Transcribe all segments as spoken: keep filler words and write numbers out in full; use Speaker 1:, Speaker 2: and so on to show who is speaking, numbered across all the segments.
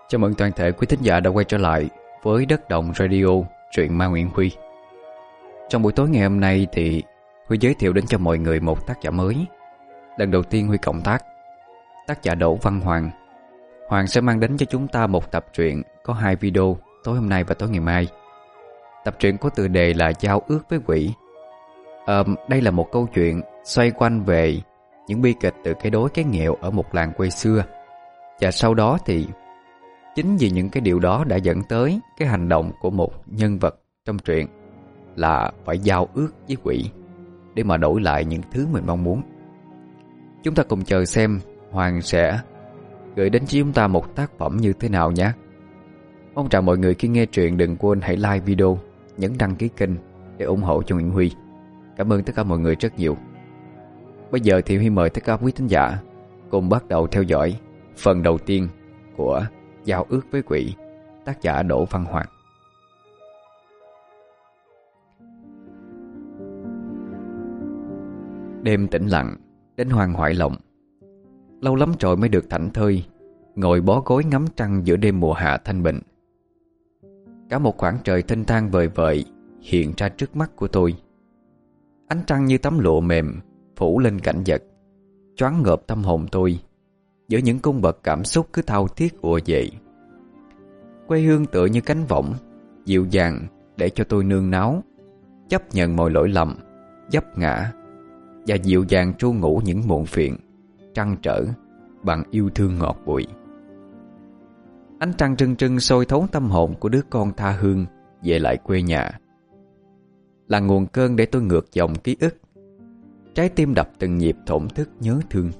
Speaker 1: Chào mừng toàn thể quý thính giả đã quay trở lại với Đất Đồng Radio, truyện ma Nguyễn Huy. Trong buổi tối ngày hôm nay thì Huy giới thiệu đến cho mọi người một tác giả mới. Lần đầu tiên Huy cộng tác tác giả Đỗ Văn Hoàng. Hoàng sẽ mang đến cho chúng ta một tập truyện có hai video tối hôm nay và tối ngày mai. Tập truyện có tựa đề là Giao ước với quỷ. à, Đây là một câu chuyện xoay quanh về những bi kịch từ cái đói cái nghèo ở một làng quê xưa. Và sau đó thì chính vì những cái điều đó đã dẫn tới cái hành động của một nhân vật trong truyện là phải giao ước với quỷ để mà đổi lại những thứ mình mong muốn. Chúng ta cùng chờ xem Hoàng sẽ gửi đến cho chúng ta một tác phẩm như thế nào nhé. Mong chào mọi người, khi nghe truyện đừng quên hãy like video, nhấn đăng ký kênh để ủng hộ cho Nguyễn Huy. Cảm ơn tất cả mọi người rất nhiều. Bây giờ thì Huy mời tất cả quý thính giả cùng bắt đầu theo dõi phần đầu tiên của Giao ước với quỷ, tác giả Đỗ Văn Hoàng. Đêm tĩnh lặng đến hoang hoại lòng. Lâu lắm rồi mới được thảnh thơi ngồi bó gối ngắm trăng giữa đêm mùa hạ thanh bình. Cả một khoảng trời thênh thang vời vợi hiện ra trước mắt của tôi. Ánh trăng như tấm lụa mềm phủ lên cảnh vật, choáng ngợp tâm hồn tôi giữa những cung bậc cảm xúc cứ thao thiết ùa dậy. Quê hương tựa như cánh võng dịu dàng để cho tôi nương náu, chấp nhận mọi lỗi lầm, vấp ngã và dịu dàng tru ngủ những muộn phiền, trăn trở bằng yêu thương ngọt bụi. Ánh trăng trưng trưng sôi thấu tâm hồn của đứa con tha hương về lại quê nhà, là nguồn cơn để tôi ngược dòng ký ức, trái tim đập từng nhịp thổn thức nhớ thương.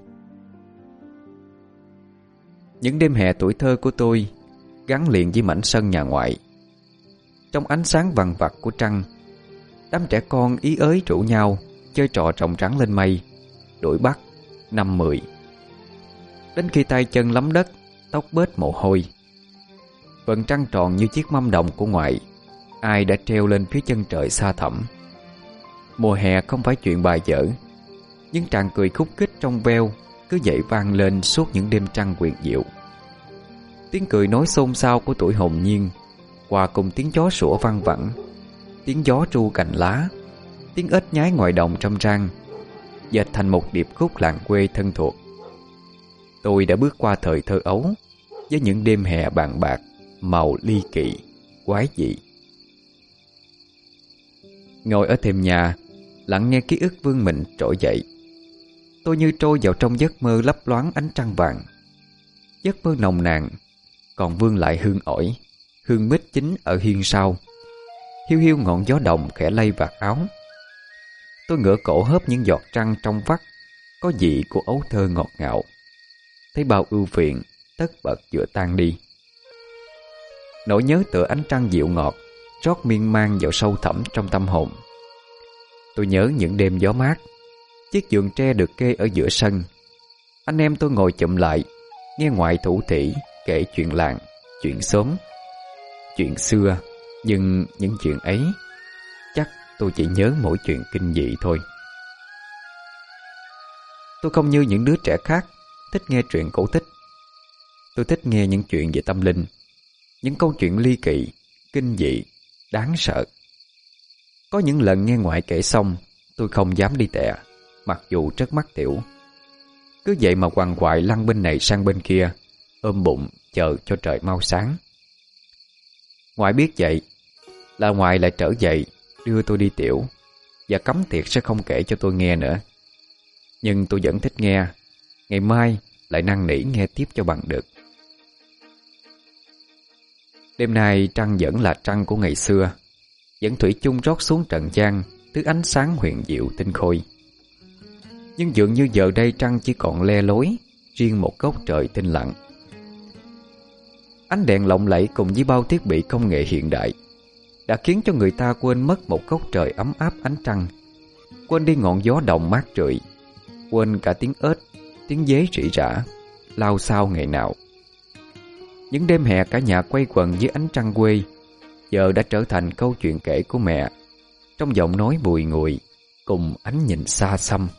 Speaker 1: Những đêm hè tuổi thơ của tôi gắn liền với mảnh sân nhà ngoại. Trong ánh sáng vằn vặt của trăng, đám trẻ con ý ới rủ nhau chơi trò trồng trắng lên mây, đuổi bắt, năm mười. Đến khi tay chân lấm đất, tóc bết mồ hôi, vầng trăng tròn như chiếc mâm đồng của ngoại ai đã treo lên phía chân trời xa thẳm. Mùa hè không phải chuyện bài dở, nhưng tràng cười khúc khích trong veo cứ vậy vang lên suốt những đêm trăng quyệt diệu. Tiếng cười nói xôn xao của tuổi hồn nhiên hòa cùng tiếng gió sủa văng vẳng, tiếng gió tru cành lá, tiếng ếch nhái ngoài đồng trăm răng, dệt thành một điệp khúc làng quê thân thuộc. Tôi đã bước qua thời thơ ấu với những đêm hè bàn bạc, màu ly kỳ, quái dị. Ngồi ở thềm nhà, lặng nghe ký ức vương mình trỗi dậy. Tôi như trôi vào trong giấc mơ lấp loáng ánh trăng vàng. Giấc mơ nồng nàn, còn vương lại hương ổi, hương mít chín ở hiên sau. Hiu hiu ngọn gió đồng khẽ lay vạt áo. Tôi ngửa cổ hớp những giọt trăng trong vắt, có vị của ấu thơ ngọt ngào. Thấy bao ưu phiền tất bật vừa tan đi. Nỗi nhớ tựa ánh trăng dịu ngọt rót miên man vào sâu thẳm trong tâm hồn. Tôi nhớ những đêm gió mát, chiếc giường tre được kê ở giữa sân. Anh em tôi ngồi chụm lại, nghe ngoại thủ thỉ kể chuyện làng, chuyện xóm, chuyện xưa. Nhưng những chuyện ấy chắc tôi chỉ nhớ mỗi chuyện kinh dị thôi. Tôi không như những đứa trẻ khác thích nghe truyện cổ tích. Tôi thích nghe những chuyện về tâm linh, những câu chuyện ly kỳ, kinh dị, đáng sợ. Có những lần nghe ngoại kể xong, tôi không dám đi tè, mặc dù rất mắc tiểu. Cứ vậy mà quằn quại lăn bên này sang bên kia, ôm bụng chờ cho trời mau sáng. Ngoại biết vậy là ngoại lại trở dậy đưa tôi đi tiểu, và cấm tiệt sẽ không kể cho tôi nghe nữa. Nhưng tôi vẫn thích nghe, ngày mai lại năn nỉ nghe tiếp cho bằng được. Đêm nay trăng vẫn là trăng của ngày xưa, vẫn thủy chung rót xuống trần gian thứ ánh sáng huyền diệu tinh khôi. Nhưng dường như giờ đây trăng chỉ còn le lối riêng một góc trời tinh lặng. Ánh đèn lộng lẫy cùng với bao thiết bị công nghệ hiện đại đã khiến cho người ta quên mất một góc trời ấm áp ánh trăng, quên đi ngọn gió đồng mát rượi, quên cả tiếng ếch, tiếng dế rỉ rả lao xao ngày nào. Những đêm hè cả nhà quay quần dưới ánh trăng quê giờ đã trở thành câu chuyện kể của mẹ trong giọng nói bùi ngùi cùng ánh nhìn xa xăm.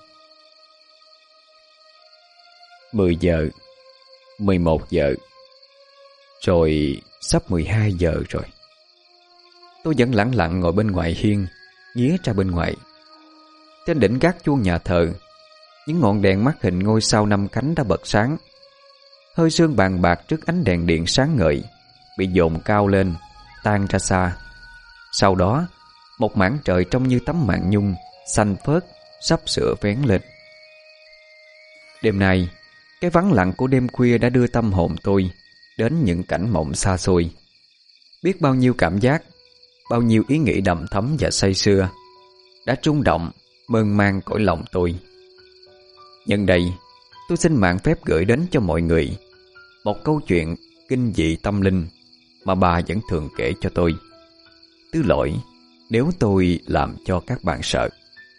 Speaker 1: Mười giờ, mười một giờ, Rồi sắp mười hai giờ rồi. Tôi vẫn lặng lặng ngồi bên ngoài hiên, nghía ra bên ngoài. Trên đỉnh gác chuông nhà thờ, những ngọn đèn mắt hình ngôi sao năm cánh đã bật sáng. Hơi sương bàn bạc trước ánh đèn điện sáng ngời bị dồn cao lên, tan ra xa. Sau đó, một mảng trời trông như tấm màn nhung xanh phớt sắp sửa vén lên. Đêm nay, cái vắng lặng của đêm khuya đã đưa tâm hồn tôi đến những cảnh mộng xa xôi. Biết bao nhiêu cảm giác, bao nhiêu ý nghĩ đầm thấm và say sưa đã rung động, mơn man cõi lòng tôi. Nhân đây, tôi xin mạn phép gửi đến cho mọi người một câu chuyện kinh dị tâm linh mà bà vẫn thường kể cho tôi. Thứ lỗi nếu tôi làm cho các bạn sợ.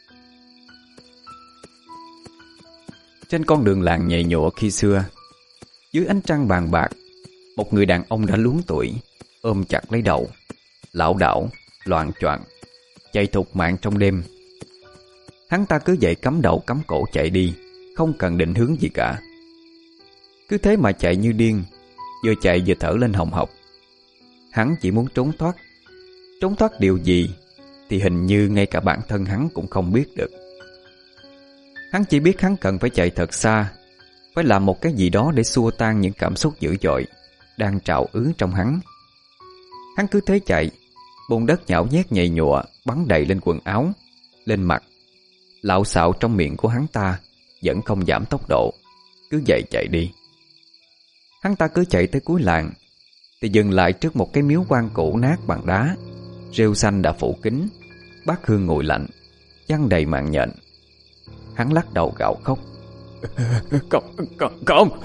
Speaker 1: Trên con đường làng nhầy nhụa khi xưa, dưới ánh trăng vàng bạc, một người đàn ông đã luống tuổi ôm chặt lấy đầu, lảo đảo, loạng choạng, chạy thục mạng trong đêm. Hắn ta cứ vậy cắm đầu cắm cổ chạy đi, không cần định hướng gì cả. Cứ thế mà chạy như điên, vừa chạy vừa thở lên hồng hộc. Hắn chỉ muốn trốn thoát. Trốn thoát điều gì thì hình như ngay cả bản thân hắn cũng không biết được. Hắn chỉ biết hắn cần phải chạy thật xa, phải làm một cái gì đó để xua tan những cảm xúc dữ dội đang trào ứ trong hắn. Hắn cứ thế chạy, bùn đất nhão nhét nhầy nhụa bắn đầy lên quần áo, lên mặt. Lạo xạo trong miệng của hắn ta vẫn không giảm tốc độ, cứ vậy chạy đi. Hắn ta cứ chạy tới cuối làng thì dừng lại trước một cái miếu quan cũ nát bằng đá, rêu xanh đã phủ kín, bát hương nguội lạnh, chăn đầy mạng nhện. Hắn lắc đầu gào khóc. Không, không, không.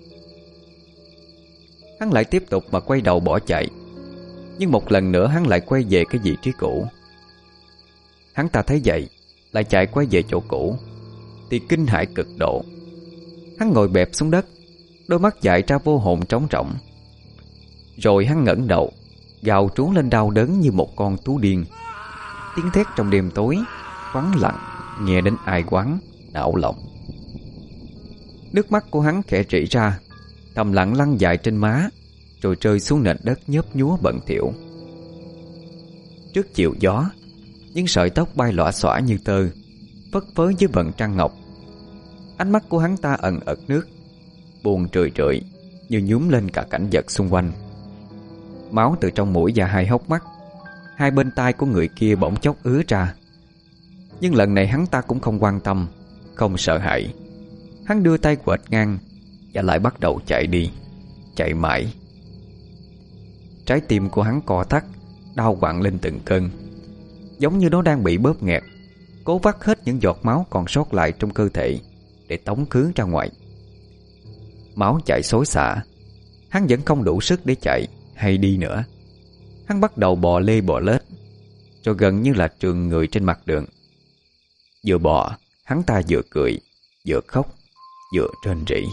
Speaker 1: Hắn lại tiếp tục mà quay đầu bỏ chạy. Nhưng một lần nữa hắn lại quay về cái vị trí cũ. Hắn ta thấy vậy, lại chạy quay về chỗ cũ thì kinh hãi cực độ. Hắn ngồi bẹp xuống đất, đôi mắt dại ra vô hồn trống rỗng. Rồi hắn ngẩng đầu, gào trú lên đau đớn như một con thú điên. Tiếng thét trong đêm tối vắng lặng, nghe đến ai oán, não lòng. Nước mắt của hắn khẽ rỉ ra, thầm lặng lăn dài trên má, rồi rơi xuống nền đất nhớp nhúa bẩn thỉu. Trước chiều gió, những sợi tóc bay lòa xõa như tơ, phất phới dưới vầng trăng ngọc. Ánh mắt của hắn ta ẩn ẩn nước, buồn rười rượi như nhúm lên cả cảnh vật xung quanh. Máu từ trong mũi và hai hốc mắt, hai bên tai của người kia bỗng chốc ứa ra. Nhưng lần này hắn ta cũng không quan tâm, không sợ hãi. Hắn đưa tay quệt ngang và lại bắt đầu chạy đi, chạy mãi. Trái tim của hắn co thắt, đau quặn lên từng cơn, giống như nó đang bị bóp nghẹt, cố vắt hết những giọt máu còn sót lại trong cơ thể để tống khứ ra ngoài. Máu chảy xối xả, hắn vẫn không đủ sức để chạy hay đi nữa. Hắn bắt đầu bò lê bò lết, rồi gần như là trườn người trên mặt đường. Vừa bò, hắn ta vừa cười, vừa khóc, vừa rên rỉ.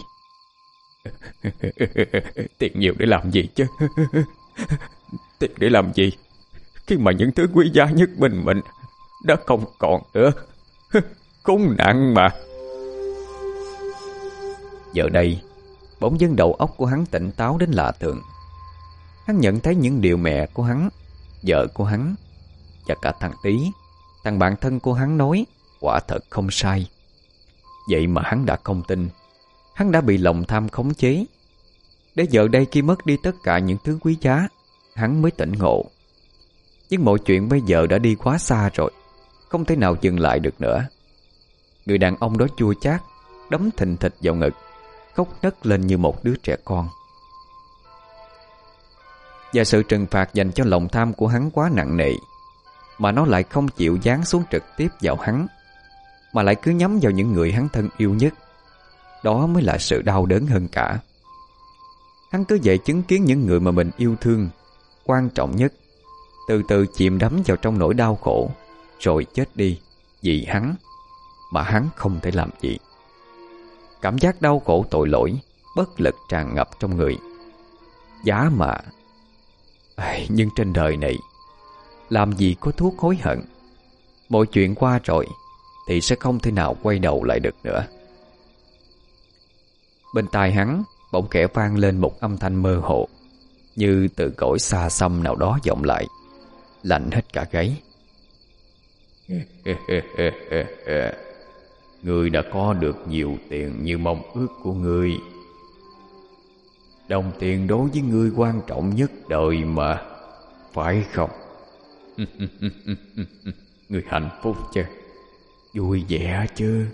Speaker 1: Tiền nhiều để làm gì chứ? Tiền để làm gì khi mà những thứ quý giá nhất bên mình đã không còn nữa? Khốn nạn mà. Giờ đây, bỗng dưng đầu óc của hắn tỉnh táo đến lạ thường. Hắn nhận thấy những điều mẹ của hắn, vợ của hắn và cả thằng Tí, thằng bạn thân của hắn nói quả thật không sai. Vậy mà hắn đã không tin. Hắn đã bị lòng tham khống chế. Để giờ đây khi mất đi tất cả những thứ quý giá, hắn mới tỉnh ngộ. Nhưng mọi chuyện bây giờ đã đi quá xa rồi, không thể nào dừng lại được nữa. Người đàn ông đó chua chát, đấm thình thịch vào ngực, khóc nấc lên như một đứa trẻ con. Và sự trừng phạt dành cho lòng tham của hắn quá nặng nề, mà nó lại không chịu giáng xuống trực tiếp vào hắn, mà lại cứ nhắm vào những người hắn thân yêu nhất. Đó mới là sự đau đớn hơn cả. Hắn cứ vậy chứng kiến những người mà mình yêu thương, quan trọng nhất, từ từ chìm đắm vào trong nỗi đau khổ, rồi chết đi vì hắn, mà hắn không thể làm gì. Cảm giác đau khổ tội lỗi, bất lực tràn ngập trong người. Giá mà à, nhưng trên đời này làm gì có thuốc hối hận. Mọi chuyện qua rồi thì sẽ không thể nào quay đầu lại được nữa. Bên tai hắn bỗng khẽ vang lên một âm thanh mơ hồ, như từ cõi xa xăm nào đó vọng lại, lạnh hết cả gáy. Ngươi đã có được nhiều tiền như mong ước của ngươi. Đồng tiền đối với ngươi quan trọng nhất đời mà, phải không? Ngươi hạnh phúc chứ? Vui vẻ chứ?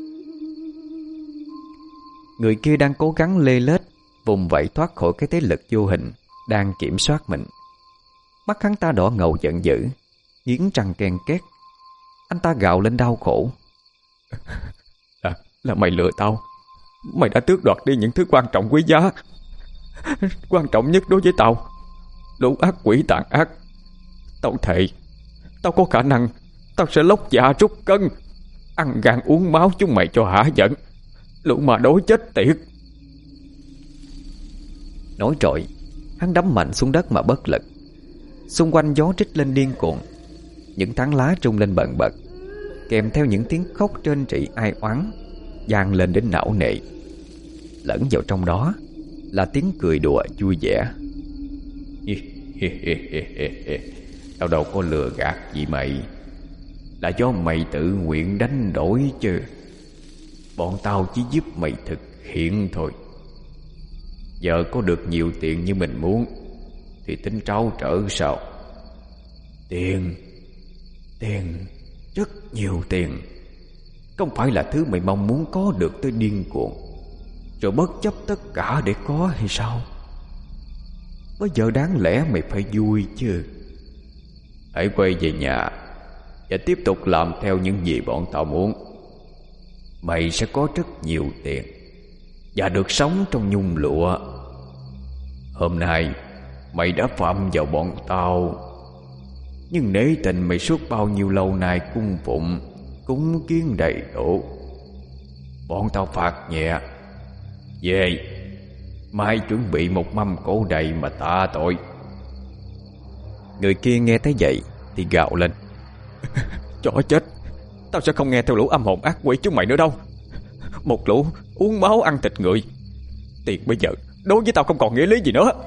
Speaker 1: Người kia đang cố gắng lê lết vùng vẫy thoát khỏi cái thế lực vô hình đang kiểm soát mình. Mắt hắn ta đỏ ngầu giận dữ, nghiến răng ken két. Anh ta gào lên đau khổ. Là, là mày lừa tao. Mày đã tước đoạt đi những thứ quan trọng quý giá, quan trọng nhất đối với tao. Lũ ác quỷ tàn ác. Tao thề, tao có khả năng tao sẽ lóc dạ rút cân, ăn gan uống máu chúng mày cho hả giận. Lũ mà đối chết tiệt. Nói rồi, hắn đấm mạnh xuống đất mà bất lực. Xung quanh gió trích lên điên cuồng, những tán lá rung lên bần bật, kèm theo những tiếng khóc trên trị ai oán vang lên đến não nề. Lẫn vào trong đó là tiếng cười đùa vui vẻ. Tao đâu có lừa gạt gì mày, là do mày tự nguyện đánh đổi chứ. Bọn tao chỉ giúp mày thực hiện thôi. Giờ có được nhiều tiền như mình muốn thì tính tráo trở sao? Tiền, tiền, rất nhiều tiền, không phải là thứ mày mong muốn có được tới điên cuồng, rồi bất chấp tất cả để có hay sao? Bây giờ đáng lẽ mày phải vui chứ. Hãy quay về nhà và tiếp tục làm theo những gì bọn tao muốn. Mày sẽ có rất nhiều tiền và được sống trong nhung lụa. Hôm nay mày đã phạm vào bọn tao, nhưng nể tình mày suốt bao nhiêu lâu nay cung phụng, cúng kiến đầy đủ. Bọn tao phạt nhẹ. Về, mai chuẩn bị một mâm cỗ đầy mà tạ tội. Người kia nghe thấy vậy thì gào lên. Chó chết, tao sẽ không nghe theo lũ âm hồn ác quỷ chúng mày nữa đâu. Một lũ uống máu ăn thịt người. Tiền bây giờ đối với tao không còn nghĩa lý gì nữa.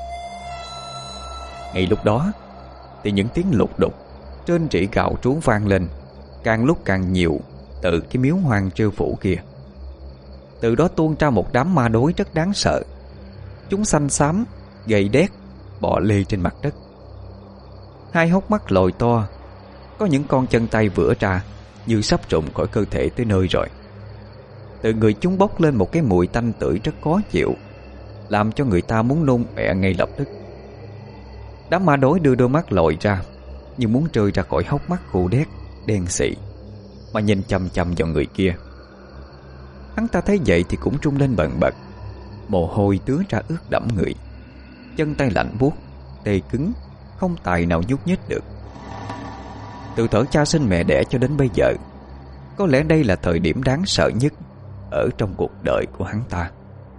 Speaker 1: Ngay lúc đó thì những tiếng lục đục trên rỉ gạo trú vang lên, càng lúc càng nhiều từ cái miếu hoang trêu phủ kia. Từ đó tuôn ra một đám ma đối rất đáng sợ. Chúng xanh xám, gầy đét, bò lê trên mặt đất. Hai hốc mắt lồi to, có những con chân tay vữa ra như sắp rụng khỏi cơ thể tới nơi rồi. Từ người chúng bốc lên một cái mùi tanh tưởi rất khó chịu, làm cho người ta muốn nôn ọe ngay lập tức. Đám ma đối đưa đôi mắt lồi ra như muốn rơi ra khỏi hốc mắt khô đét, đen xị, mà nhìn chằm chằm vào người kia. Hắn ta thấy vậy thì cũng trung lên bần bật, mồ hôi tứa ra ướt đẫm người, chân tay lạnh buốt, tê cứng, không tài nào nhúc nhích được. Từ thuở cha sinh mẹ đẻ cho đến bây giờ, có lẽ đây là thời điểm đáng sợ nhất ở trong cuộc đời của hắn ta.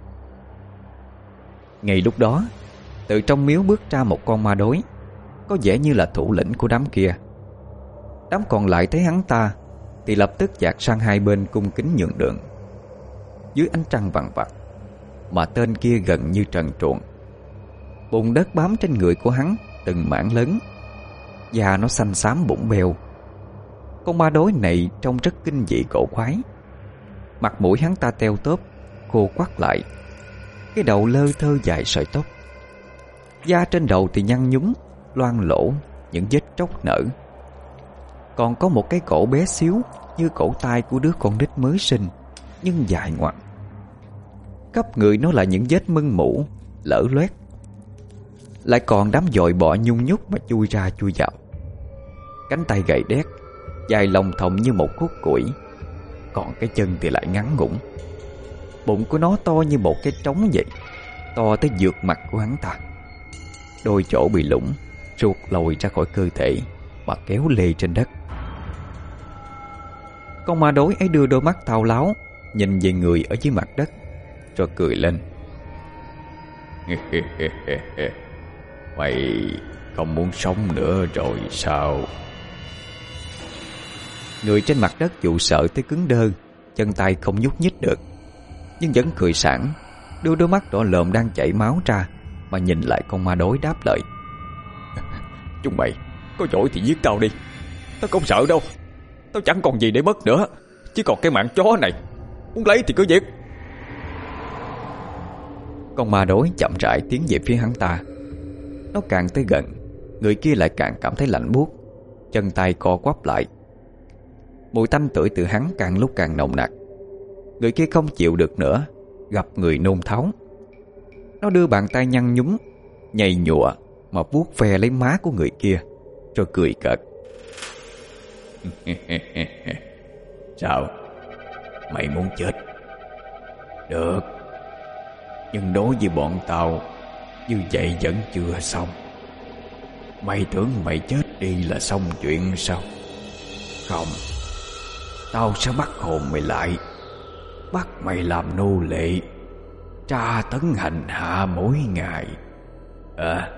Speaker 1: Ngay lúc đó, từ trong miếu bước ra một con ma đối, có vẻ như là thủ lĩnh của đám kia. Đám còn lại thấy hắn ta thì lập tức dạt sang hai bên cung kính nhường đường. Dưới ánh trăng vằn vặt mà tên kia gần như trần truồng. Bùn đất bám trên người của hắn từng mảng lớn, da nó xanh xám bụng beo. Con ma đối này trông rất kinh dị cổ quái. Mặt mũi hắn ta teo tóp, khô quắt lại, cái đầu lơ thơ dài sợi tóc. Da trên đầu thì nhăn nhúm, loang lỗ những vết tróc nở. Còn có một cái cổ bé xíu như cổ tay của đứa con nít mới sinh, nhưng dài ngoằng. Khắp người nó là những vết mưng mủ, lở loét. Lại còn đám dội bọ nhung nhúc mà chui ra chui vào. Cánh tay gầy đét, dài lồng thòng như một khúc củi, còn cái chân thì lại ngắn ngủn. Bụng của nó to như một cái trống vậy, to tới vượt mặt của hắn ta. Đôi chỗ bị lủng, ruột lồi ra khỏi cơ thể mà kéo lê trên đất. Con ma đối ấy đưa đôi mắt thao láo nhìn về người ở dưới mặt đất, rồi cười lên. Mày không muốn sống nữa rồi sao? Người trên mặt đất dù sợ tới cứng đơ, chân tay không nhúc nhích được, nhưng vẫn cười sảng, đưa đôi mắt đỏ lợm đang chảy máu ra mà nhìn lại con ma đối đáp lời:
Speaker 2: Chúng mày có giỏi thì giết tao đi, tao không sợ đâu. Tao chẳng còn gì để mất nữa, chỉ còn cái mạng chó này. Muốn lấy thì cứ giết.
Speaker 1: Con ma đối chậm rãi tiến về phía hắn ta. Nó càng tới gần, người kia lại càng cảm thấy lạnh buốt, chân tay co quắp lại. Mùi tanh tưởi từ hắn càng lúc càng nồng nặc. Người kia không chịu được nữa, gặp người nôn tháo. Nó đưa bàn tay nhăn nhúm, nhầy nhụa mà vuốt ve lấy má của người kia, rồi cười cợt:
Speaker 2: Sao? Mày muốn chết? Được, nhưng đối với bọn tao, như vậy vẫn chưa xong. Mày tưởng mày chết đi là xong chuyện sao? Không, tao sẽ bắt hồn mày lại, bắt mày làm nô lệ, tra tấn hành hạ mỗi ngày. À,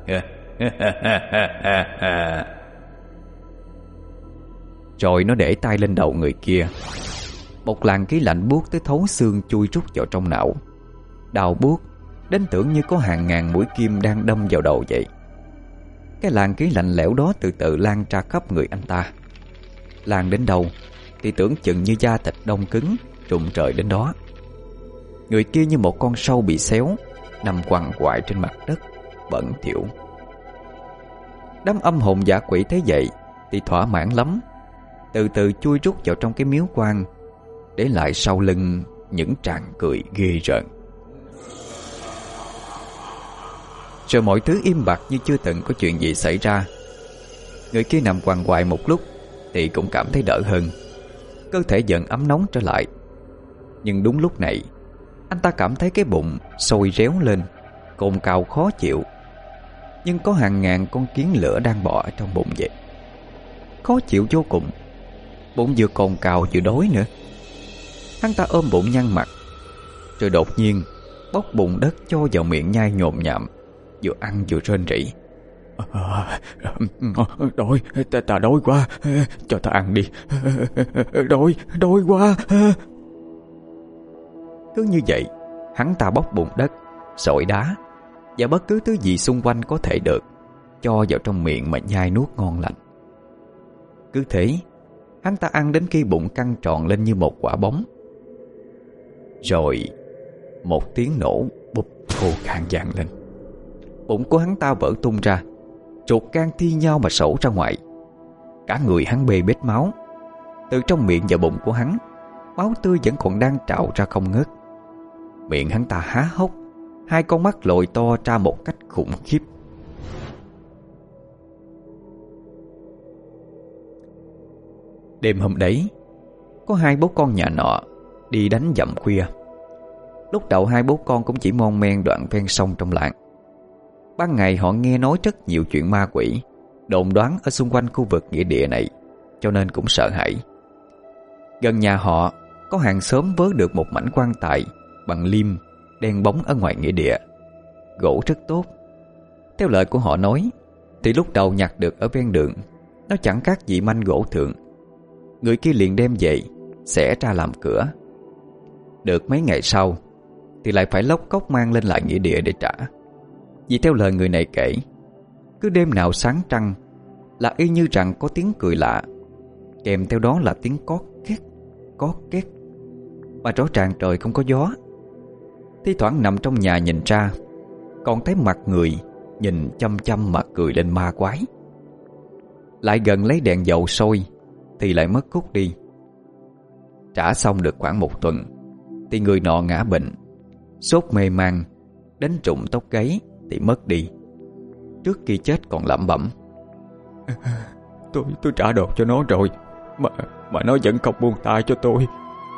Speaker 1: Rồi nó để tay lên đầu người kia. Một làn khí lạnh buốt tới thấu xương chui rút vào trong não, đau buốt đến tưởng như có hàng ngàn mũi kim đang đâm vào đầu vậy. Cái làn khí lạnh lẽo đó từ từ lan ra khắp người anh ta. Lan đến đâu thì tưởng chừng như da thịt đông cứng, rụng trời đến đó. Người kia như một con sâu bị xéo, nằm quằn quại trên mặt đất, bẩn thỉu. Đám âm hồn dã quỷ thấy vậy thì thỏa mãn lắm, từ từ chui rút vào trong cái miếu quan, để lại sau lưng những tràng cười ghê rợn. Rồi mọi thứ im bặt như chưa từng có chuyện gì xảy ra. Người kia nằm quằn quại một lúc thì cũng cảm thấy đỡ hơn, cơ thể dần ấm nóng trở lại. Nhưng đúng lúc này, anh ta cảm thấy cái bụng sôi réo lên, cồn cào khó chịu, nhưng có hàng ngàn con kiến lửa đang bò ở trong bụng vậy. Khó chịu vô cùng, bụng vừa cồn cào vừa đói nữa. Hắn ta ôm bụng nhăn mặt, rồi đột nhiên bóc bụng đất cho vào miệng nhai nhồm nhạm, vừa ăn vừa rên rỉ:
Speaker 2: à, Đói, ta, ta đói quá, cho ta ăn đi. Đói, đói quá.
Speaker 1: Cứ như vậy, hắn ta bóc bụng đất, sỏi đá và bất cứ thứ gì xung quanh có thể được, cho vào trong miệng mà nhai nuốt ngon lành. Cứ thế, hắn ta ăn đến khi bụng căng tròn lên như một quả bóng. Rồi một tiếng nổ bụp khô khan vang lên. Bụng của hắn ta vỡ tung ra, ruột gan thi nhau mà sổ ra ngoài. Cả người hắn bê bết máu. Từ trong miệng và bụng của hắn, máu tươi vẫn còn đang trào ra không ngớt. Miệng hắn ta há hốc, hai con mắt lồi to ra một cách khủng khiếp. Đêm hôm đấy, có hai bố con nhà nọ đi đánh dặm khuya. Lúc đầu hai bố con cũng chỉ mon men đoạn ven sông trong làng. Ban ngày họ nghe nói rất nhiều chuyện ma quỷ, đồn đoán ở xung quanh khu vực nghĩa địa này, cho nên cũng sợ hãi. Gần nhà họ có hàng xóm vớ được một mảnh quan tài bằng liêm đen bóng ở ngoài nghĩa địa, gỗ rất tốt. Theo lời của họ nói thì lúc đầu nhặt được ở ven đường, nó chẳng khác gì manh gỗ thượng. Người kia liền đem về, xẻ ra làm cửa. Được mấy ngày sau thì lại phải lóc cóc mang lên lại nghĩa địa để trả. Vì theo lời người này kể, cứ đêm nào sáng trăng là y như rằng có tiếng cười lạ, kèm theo đó là tiếng cót két, cót két, mà rõ ràng trời không có gió. Thi thoảng nằm trong nhà nhìn ra, còn thấy mặt người nhìn chăm chăm mà cười lên ma quái. Lại gần lấy đèn dầu sôi thì lại mất hút đi. Trả xong được khoảng một tuần thì người nọ ngã bệnh, sốt mê man, đến rụng tóc gáy thì mất đi. Trước khi chết còn lẩm bẩm:
Speaker 2: Tôi tôi trả đồ cho nó rồi, Mà mà nó vẫn không buông tay cho tôi.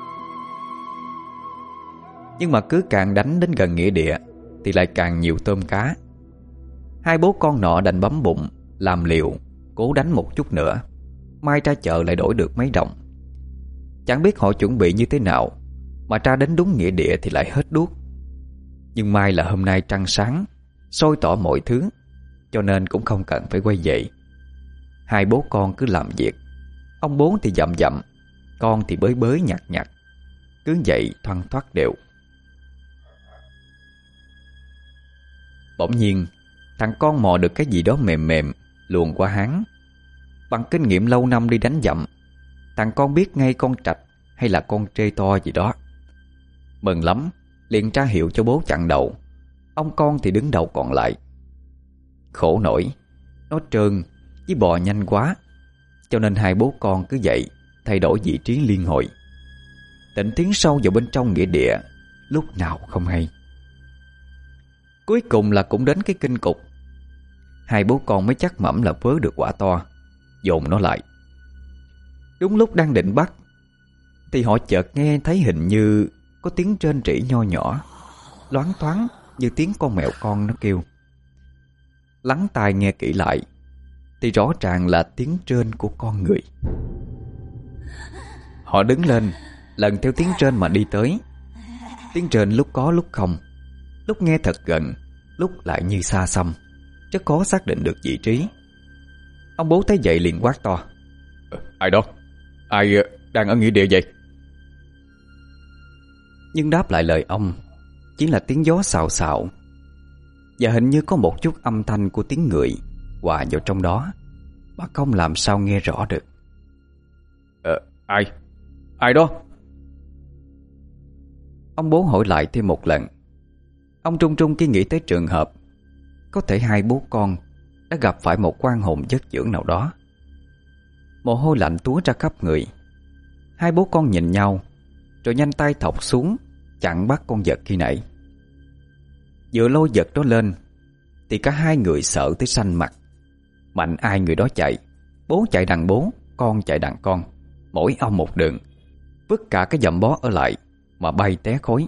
Speaker 1: Nhưng mà cứ càng đánh đến gần nghĩa địa thì lại càng nhiều tôm cá. Hai bố con nọ đành bấm bụng làm liều, cố đánh một chút nữa, mai ra chợ lại đổi được mấy đồng. Chẳng biết họ chuẩn bị như thế nào mà ra đến đúng nghĩa địa thì lại hết đuốc. Nhưng may là hôm nay trăng sáng, soi tỏ mọi thứ, cho nên cũng không cần phải quay về. Hai bố con cứ làm việc, ông bố thì dậm dậm, con thì bới bới nhặt nhặt, cứ vậy thoăn thoắt đều. Bỗng nhiên thằng con mò được cái gì đó mềm mềm luồn qua háng. Bằng kinh nghiệm lâu năm đi đánh dặm, thằng con biết ngay con trạch hay là con trê to gì đó. Mừng lắm, liền tra hiệu cho bố chặn đầu. Ông con thì đứng đầu còn lại. Khổ nổi, nó trơn với bò nhanh quá, cho nên hai bố con cứ vậy thay đổi vị trí liên hồi, định tiến sâu vào bên trong nghĩa địa lúc nào không hay. Cuối cùng là cũng đến cái kinh cục. Hai bố con mới chắc mẩm là vớ được quả to, dồn nó lại. Đúng lúc đang định bắt thì họ chợt nghe thấy hình như có tiếng rên rỉ nho nhỏ, loáng thoáng như tiếng con mèo con nó kêu. Lắng tai nghe kỹ lại thì rõ ràng là tiếng rên của con người. Họ đứng lên, lần theo tiếng rên mà đi tới. Tiếng rên lúc có lúc không, lúc nghe thật gần, lúc lại như xa xăm, rất khó xác định được vị trí. Ông bố thấy vậy liền quát to: Ai đó? Ai đang ở nghĩa địa vậy? Nhưng đáp lại lời ông chỉ là tiếng gió xào xạo, và hình như có một chút âm thanh của tiếng người hòa vào trong đó mà không làm sao nghe rõ được. Ờ, ai? Ai đó? Ông bố hỏi lại thêm một lần. Ông trung trung khi nghĩ tới trường hợp có thể hai bố con đã gặp phải một oan hồn giấc dưỡng nào đó. Mồ hôi lạnh túa ra khắp người. Hai bố con nhìn nhau, rồi nhanh tay thọc xuống chặn bắt con vật khi nãy. Vừa lôi vật đó lên thì cả hai người sợ tới xanh mặt. Mạnh ai người đó chạy. Bố chạy đằng bố, con chạy đằng con, mỗi ông một đường, vứt cả cái dầm bó ở lại mà bay té khối.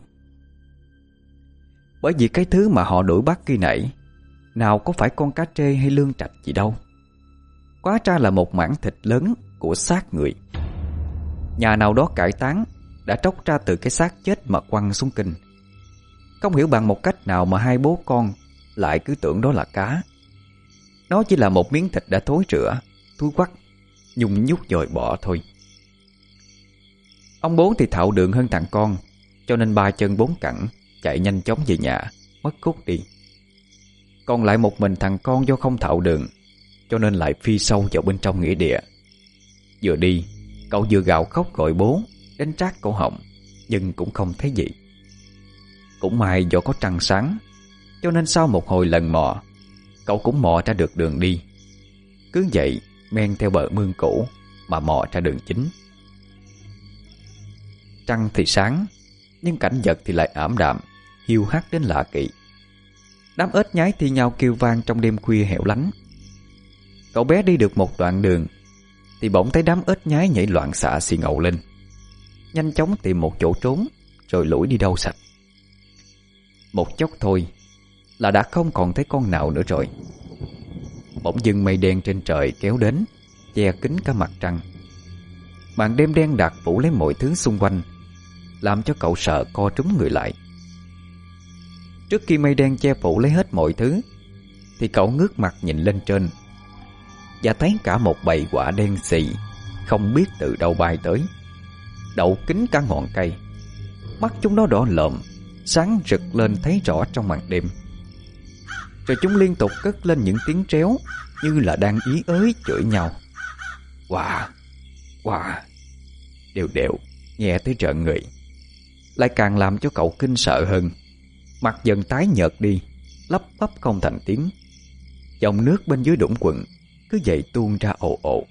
Speaker 1: Bởi vì cái thứ mà họ đuổi bắt khi nãy nào có phải con cá trê hay lương trạch gì đâu. Quá ra là một mảng thịt lớn của xác người. Nhà nào đó cải táng, đã tróc ra từ cái xác chết mà quăng xuống kinh. Không hiểu bằng một cách nào mà hai bố con lại cứ tưởng đó là cá. Nó chỉ là một miếng thịt đã thối rữa, thúi quắc, nhung nhúc dồi bỏ thôi. Ông bố thì thạo đường hơn thằng con, cho nên ba chân bốn cẳng chạy nhanh chóng về nhà, mất khúc đi. Còn lại một mình thằng con do không thạo đường, cho nên lại phi sâu vào bên trong nghĩa địa. Vừa đi, cậu vừa gào khóc gọi bố đến trát cổ họng, nhưng cũng không thấy gì. Cũng may do có trăng sáng, cho nên sau một hồi lần mò, cậu cũng mò ra được đường đi. Cứ vậy men theo bờ mương cũ mà mò ra đường chính. Trăng thì sáng, nhưng cảnh vật thì lại ảm đạm, hiu hắt đến lạ kỳ. Đám ếch nhái thi nhau kêu vang trong đêm khuya hẻo lánh. Cậu bé đi được một đoạn đường thì bỗng thấy đám ếch nhái nhảy loạn xạ xì ngầu lên, nhanh chóng tìm một chỗ trốn rồi lủi đi đâu sạch. Một chốc thôi là đã không còn thấy con nào nữa rồi. Bỗng dưng mây đen trên trời kéo đến, che kín cả mặt trăng. Màn đêm đen đặc phủ lấy mọi thứ xung quanh, làm cho cậu sợ co trúm người lại. Trước khi mây đen che phủ lấy hết mọi thứ thì cậu ngước mặt nhìn lên trên và thấy cả một bầy quạ đen xì không biết từ đâu bay tới, đậu kín cả ngọn cây. Mắt chúng nó đỏ lợm, sáng rực lên thấy rõ trong màn đêm. Rồi chúng liên tục cất lên những tiếng tréo như là đang ý ới chửi nhau. Quạ, quạ, đều đều, nghe tới rợn người. Lại càng làm cho cậu kinh sợ hơn. Mặt dần tái nhợt đi, lắp bắp không thành tiếng. Dòng nước bên dưới đũng quần cứ vậy tuôn ra ồ ồ.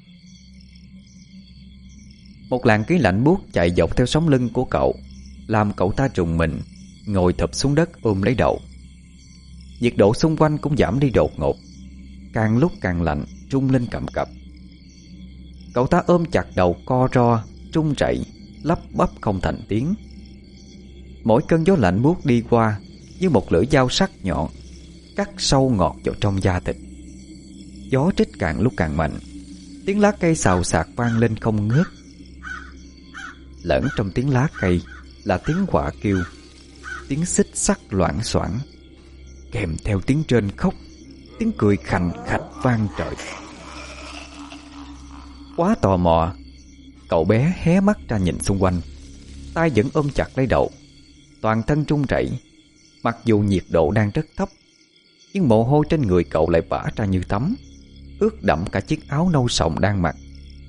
Speaker 1: Một làn khí lạnh buốt chạy dọc theo sống lưng của cậu, làm cậu ta trùng mình, ngồi thụp xuống đất ôm lấy đầu. Nhiệt độ xung quanh cũng giảm đi đột ngột, càng lúc càng lạnh, rung lên cầm cập. Cậu ta ôm chặt đầu co ro, run rẩy, lắp bắp không thành tiếng. Mỗi cơn gió lạnh buốt đi qua như một lưỡi dao sắc nhọn, cắt sâu ngọt vào trong da thịt. Gió trích càng lúc càng mạnh, tiếng lá cây xào xạc vang lên không ngớt. Lẫn trong tiếng lá cây là tiếng quạ kêu, tiếng xích sắt loảng xoảng, kèm theo tiếng rên khóc, tiếng cười khành khạch vang trời. Quá tò mò, cậu bé hé mắt ra nhìn xung quanh, tay vẫn ôm chặt lấy đầu, toàn thân run rẩy. Mặc dù nhiệt độ đang rất thấp, Nhưng mồ hôi trên người cậu lại vã ra như tắm, ướt đẫm cả chiếc áo nâu sòng đang mặc.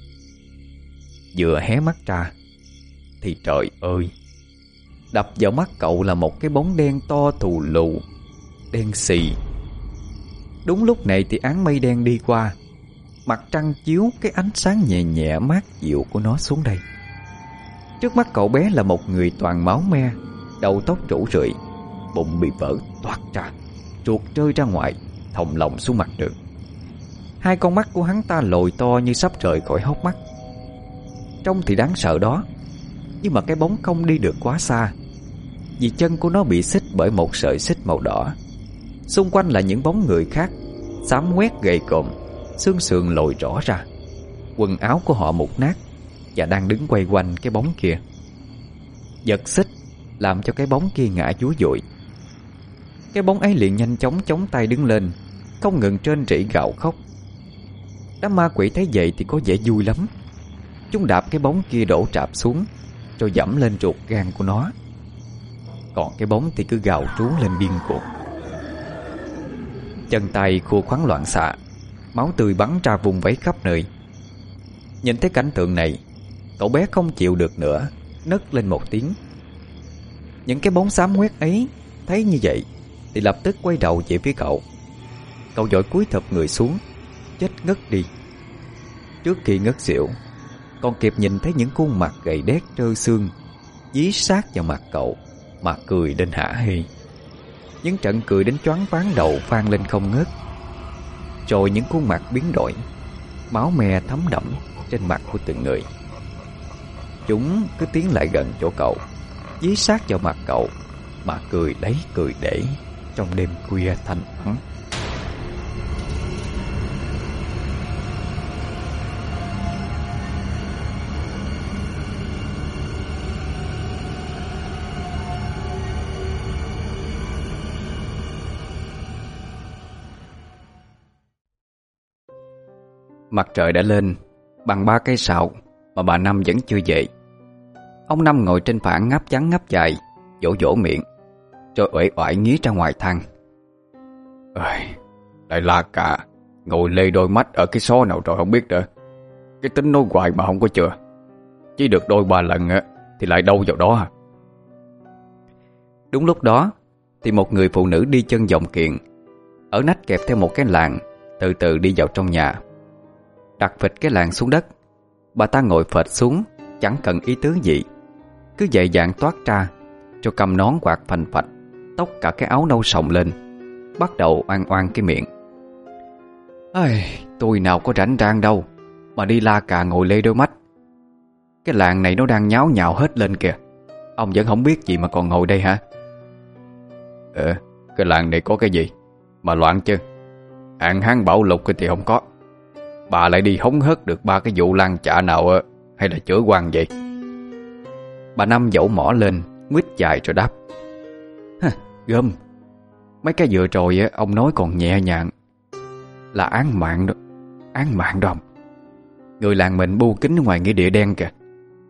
Speaker 1: Vừa hé mắt ra thì trời ơi, đập vào mắt cậu là một cái bóng đen to thù lù, đen xì. Đúng lúc này thì áng mây đen đi qua, mặt trăng chiếu cái ánh sáng nhẹ nhẹ mát dịu của nó xuống đây. Trước mắt cậu bé là một người toàn máu me, đầu tóc rủ rượi, bụng bị vỡ toạc ra, ruột rơi ra ngoài, thòng lọng xuống mặt đường. Hai con mắt của hắn ta lồi to như sắp rời khỏi hốc mắt. Trông thì đáng sợ đó, nhưng mà cái bóng không đi được quá xa, vì chân của nó bị xích bởi một sợi xích màu đỏ. Xung quanh là những bóng người khác, xám ngoét gầy cộm, xương sườn lồi rõ ra. Quần áo của họ mục nát và đang đứng quay quanh cái bóng kia. Giật xích làm cho cái bóng kia ngã dúi dụi. Cái bóng ấy liền nhanh chóng chống tay đứng lên, không ngừng trên rỉ gào khóc. Đám ma quỷ thấy vậy thì có vẻ vui lắm. Chúng đạp cái bóng kia đổ rạp xuống, rồi dẫm lên ruột gan của nó. Còn cái bóng thì cứ gào trú lên điên cuồng. Chân tay khua khoắn loạn xạ, máu tươi bắn ra vùng vẫy khắp nơi. Nhìn thấy cảnh tượng này, cậu bé không chịu được nữa, nấc lên một tiếng. Những cái bóng xám quét ấy thấy như vậy thì lập tức quay đầu về phía cậu. Cậu vội cúi thụp người xuống, chết ngất đi. Trước khi ngất xỉu, còn kịp nhìn thấy những khuôn mặt gầy đét trơ xương dí sát vào mặt cậu mà cười đến hả hê. Những trận cười đến choáng váng đầu vang lên không ngớt. Rồi những khuôn mặt biến đổi, máu me thấm đẫm trên mặt của từng người. Chúng cứ tiến lại gần chỗ cậu, dí sát vào mặt cậu mà cười lấy cười để trong đêm khuya thanh vắng. Mặt trời đã lên bằng ba cây sào mà bà Năm vẫn chưa về. Ông Năm ngồi trên phản ngáp trắng ngáp dài, vỗ vỗ miệng, rồi uể oải nghía ra ngoài thang. Ơi, đại la cả ngồi lê đôi mắt ở cái xó nào rồi không biết nữa. Cái tính nói hoài mà không có chừa, chỉ được đôi ba lần thì lại đâu vào đó. Đúng lúc đó thì một người phụ nữ đi chân vòng kiềng, ở nách kẹp theo một cái làng, từ từ đi vào trong nhà. Đặt phịch cái làng xuống đất, bà ta ngồi phệt xuống, chẳng cần ý tứ gì, cứ dậy dạn toát ra, cho cầm nón quạt phành phạch, tóc cả cái áo nâu sòng lên, bắt đầu oan oan cái miệng. Ây, tôi nào có rảnh rang đâu mà đi la cà ngồi lê đôi mắt. Cái làng này nó đang nháo nhào hết lên kìa, ông vẫn không biết gì mà còn ngồi đây hả? Ờ, cái làng này có cái gì mà loạn chứ? Hạn hán bão lụt thì không có, bà lại đi hống hớt được ba cái vụ lan chạ nào hay là chữa quan vậy? Bà Năm dẫu mỏ lên, nguyết dài rồi đáp. Gơm, mấy cái vừa rồi ông nói còn nhẹ nhàng, là án mạng đó, án mạng đó ông. Người làng mình bu kín ngoài nghĩa địa đen kìa.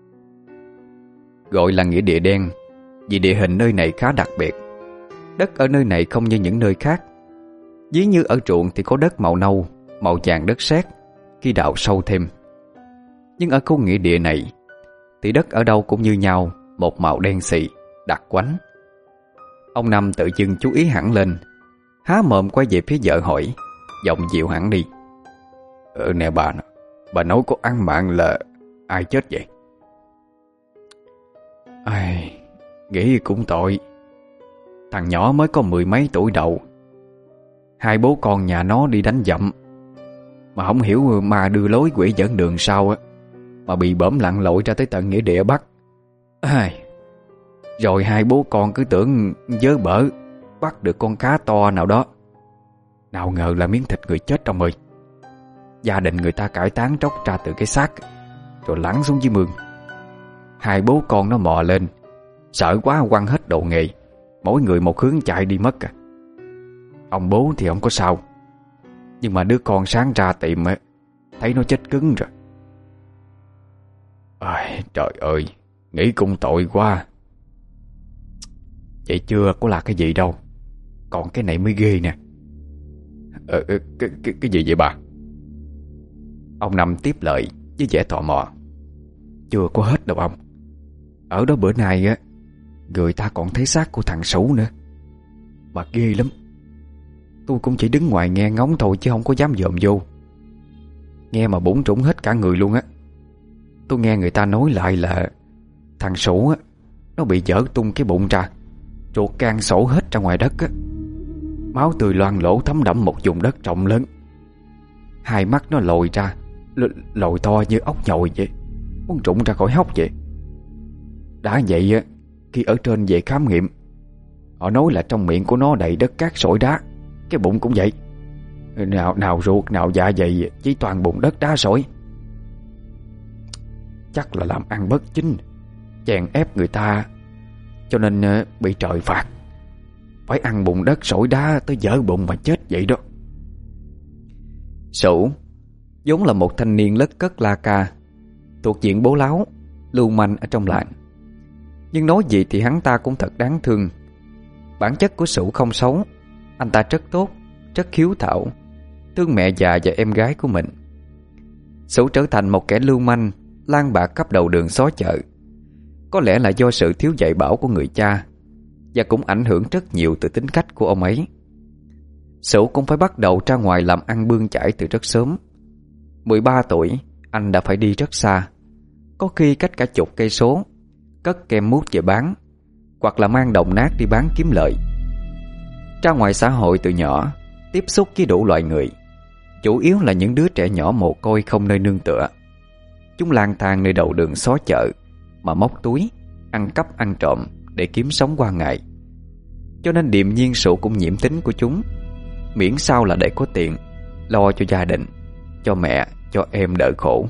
Speaker 1: Gọi là nghĩa địa đen vì địa hình nơi này khá đặc biệt. Đất ở nơi này không như những nơi khác. Ví như ở ruộng thì có đất màu nâu, màu vàng đất sét khi đào sâu thêm. Nhưng ở khu nghĩa địa này thì đất ở đâu cũng như nhau, một màu đen xì, đặc quánh. Ông Năm tự dưng chú ý hẳn lên, há mồm quay về phía vợ hỏi, giọng dịu hẳn đi. Ờ nè bà, bà nói có án mạng là ai chết vậy? Ai, nghĩ cũng tội. Thằng nhỏ mới có mười mấy tuổi đầu, hai bố con nhà nó đi đánh dậm, mà không hiểu ma đưa lối quỷ dẫn đường sao á, mà bị bõm lặn lội ra tới tận nghĩa địa Bắc. Ai, rồi hai bố con cứ tưởng vớ bở bắt được con cá to nào đó, nào ngờ là miếng thịt người chết trong ơi. Gia đình người ta cải táng tróc ra từ cái xác, rồi lăn xuống dưới mương. Hai bố con nó mò lên, sợ quá quăng hết đồ nghề, mỗi người một hướng chạy đi mất à. Ông bố thì không có sao, nhưng mà đứa con sáng ra tìm á, thấy nó chết cứng rồi. Ai, trời ơi, nghĩ cũng tội quá. Vậy chưa có là cái gì đâu, còn cái này mới ghê nè. Ờ, ờ, cái, cái, cái gì vậy bà? Ông Năm tiếp lời với vẻ tò mò. Chưa có hết đâu ông. Ở đó bữa nay á, người ta còn thấy xác của thằng Sủ nữa. Mà ghê lắm. Tôi cũng chỉ đứng ngoài nghe ngóng thôi chứ không có dám dòm vô. Nghe mà bủn trũng hết cả người luôn á. Tôi nghe người ta nói lại là thằng Sủ á, nó bị dở tung cái bụng ra, ruột gan sổ hết ra ngoài đất á. Máu tươi loang lỗ thấm đẫm một vùng đất rộng lớn. Hai mắt nó lồi ra, l- lồi to như ốc nhồi vậy, muốn trụng ra khỏi hốc vậy. Đã vậy á, khi ở trên về khám nghiệm, họ nói là trong miệng của nó đầy đất cát sỏi đá. Cái bụng cũng vậy. Nào nào ruột, nào dạ dày, chỉ toàn bụng đất đá sỏi. Chắc là làm ăn bất chính, chèn ép người ta, cho nên bị trời phạt, phải ăn bùn đất sỏi đá tới dở bụng mà chết vậy đó. Sủ vốn là một thanh niên lất cất la ca, thuộc diện bố láo, lưu manh ở trong làng. Nhưng nói gì thì hắn ta cũng thật đáng thương. Bản chất của Sủ không xấu. Anh ta rất tốt, rất hiếu thảo, thương mẹ già và em gái của mình. Sủ trở thành một kẻ lưu manh, lang bạc khắp đầu đường xó chợ. Có lẽ là do sự thiếu dạy bảo của người cha, và cũng ảnh hưởng rất nhiều từ tính cách của ông ấy. Sủ cũng phải bắt đầu ra ngoài làm ăn bươn chải từ rất sớm. mười ba tuổi, anh đã phải đi rất xa, có khi cách cả chục cây số, cất kem mút về bán, hoặc là mang đồng nát đi bán kiếm lợi. Ra ngoài xã hội từ nhỏ, tiếp xúc với đủ loại người, chủ yếu là những đứa trẻ nhỏ mồ côi không nơi nương tựa. Chúng lang thang nơi đầu đường xó chợ mà móc túi, ăn cắp ăn trộm để kiếm sống qua ngày. Cho nên điềm nhiên Sủ cũng nhiễm tính của chúng, miễn sao là để có tiền lo cho gia đình, cho mẹ, cho em đỡ khổ.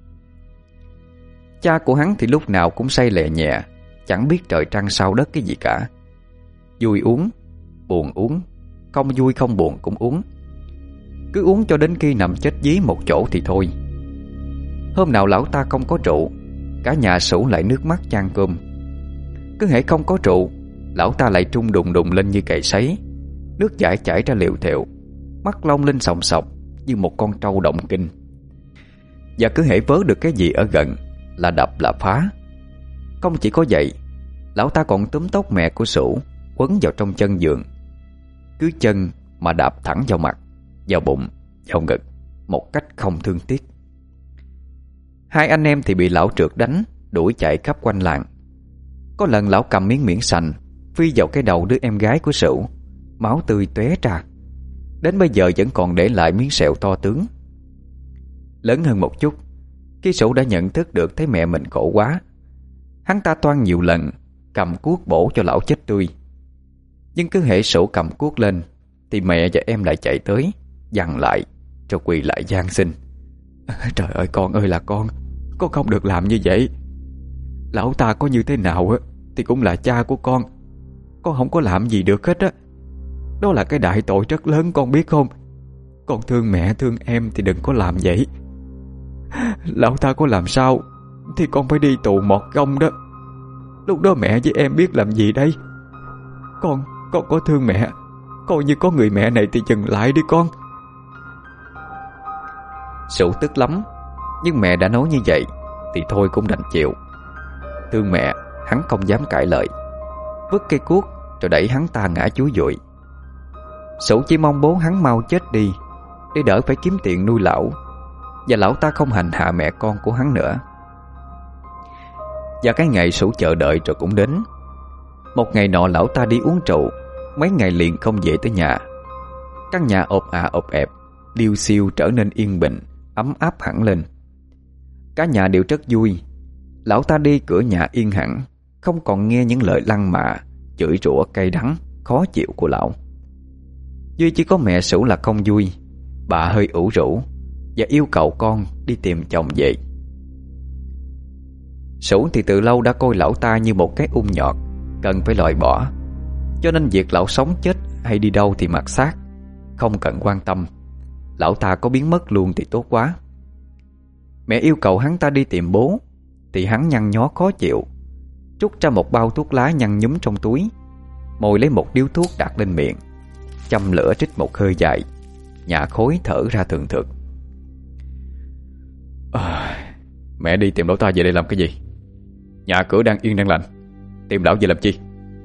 Speaker 1: Cha của hắn thì lúc nào cũng say lè nhẹ, chẳng biết trời trăng sao đất cái gì cả. Vui uống, buồn uống, không vui không buồn cũng uống. Cứ uống cho đến khi nằm chết dí một chỗ thì thôi. Hôm nào lão ta không có rượu, cả nhà Sủ lại nước mắt chan cơm. Cứ hễ không có rượu, lão ta lại trung đùng đùng lên như cày sấy, nước chảy chảy ra liều thẹo, mắt long lên sòng sọc như một con trâu động kinh. Và cứ hễ vớ được cái gì ở gần là đập là phá. Không chỉ có vậy, lão ta còn túm tóc mẹ của Sủ quấn vào trong chân giường, cứ chân mà đạp thẳng vào mặt, vào bụng, vào ngực, một cách không thương tiếc. Hai anh em thì bị lão trượt đánh, đuổi chạy khắp quanh làng. Có lần lão cầm miếng miễn sành phi vào cái đầu đứa em gái của Sủ, máu tươi tóe ra. Đến bây giờ vẫn còn để lại miếng sẹo to tướng. Lớn hơn một chút, khi Sủ đã nhận thức được thấy mẹ mình khổ quá, hắn ta toan nhiều lần cầm cuốc bổ cho lão chết tươi. Nhưng cứ hễ Sủ cầm cuốc lên thì mẹ và em lại chạy tới, giằng lại rồi quỳ lại van xin: "Trời ơi con ơi là con, con không được làm như vậy. Lão ta có như thế nào thì cũng là cha của con. Con không có làm gì được hết á. Đó là cái đại tội rất lớn con biết không. Con thương mẹ thương em thì đừng có làm vậy. Lão ta có làm sao thì con phải đi tù một gông đó. Lúc đó mẹ với em biết làm gì đây. Con, con có thương mẹ, coi như có người mẹ này thì dừng lại đi con." Sủ tức lắm, nhưng mẹ đã nói như vậy thì thôi cũng đành chịu. Thương mẹ, hắn không dám cãi lời, vứt cây cuốc rồi đẩy hắn ta ngã chúi dụi. Sủ chỉ mong bố hắn mau chết đi để đỡ phải kiếm tiền nuôi lão, và lão ta không hành hạ mẹ con của hắn nữa. Và cái ngày Sủ chờ đợi rồi cũng đến. Một ngày nọ lão ta đi uống rượu, mấy ngày liền không về tới nhà. Căn nhà ộp ả ộp ẹp, liêu xiêu trở nên yên bình, ấm áp hẳn lên. Cả nhà đều rất vui. Lão ta đi cửa nhà yên hẳn, không còn nghe những lời lăng mạ, chửi rủa cay đắng, khó chịu của lão. Duy chỉ có mẹ Sủ là không vui. Bà hơi ủ rũ và yêu cầu con đi tìm chồng về. Sủ thì từ lâu đã coi lão ta như một cái ung nhọt cần phải loại bỏ, cho nên việc lão sống chết hay đi đâu thì mặc xác, không cần quan tâm. Lão ta có biến mất luôn thì tốt quá. Mẹ yêu cầu hắn ta đi tìm bố thì hắn nhăn nhó khó chịu, trút ra một bao thuốc lá nhăn nhúm trong túi, mồi lấy một điếu thuốc đặt lên miệng, châm lửa trích một hơi dài, nhả khối thở ra thường thượt.
Speaker 2: à, Mẹ đi tìm lão ta về đây làm cái gì? Nhà cửa đang yên đang lành, tìm lão về làm chi?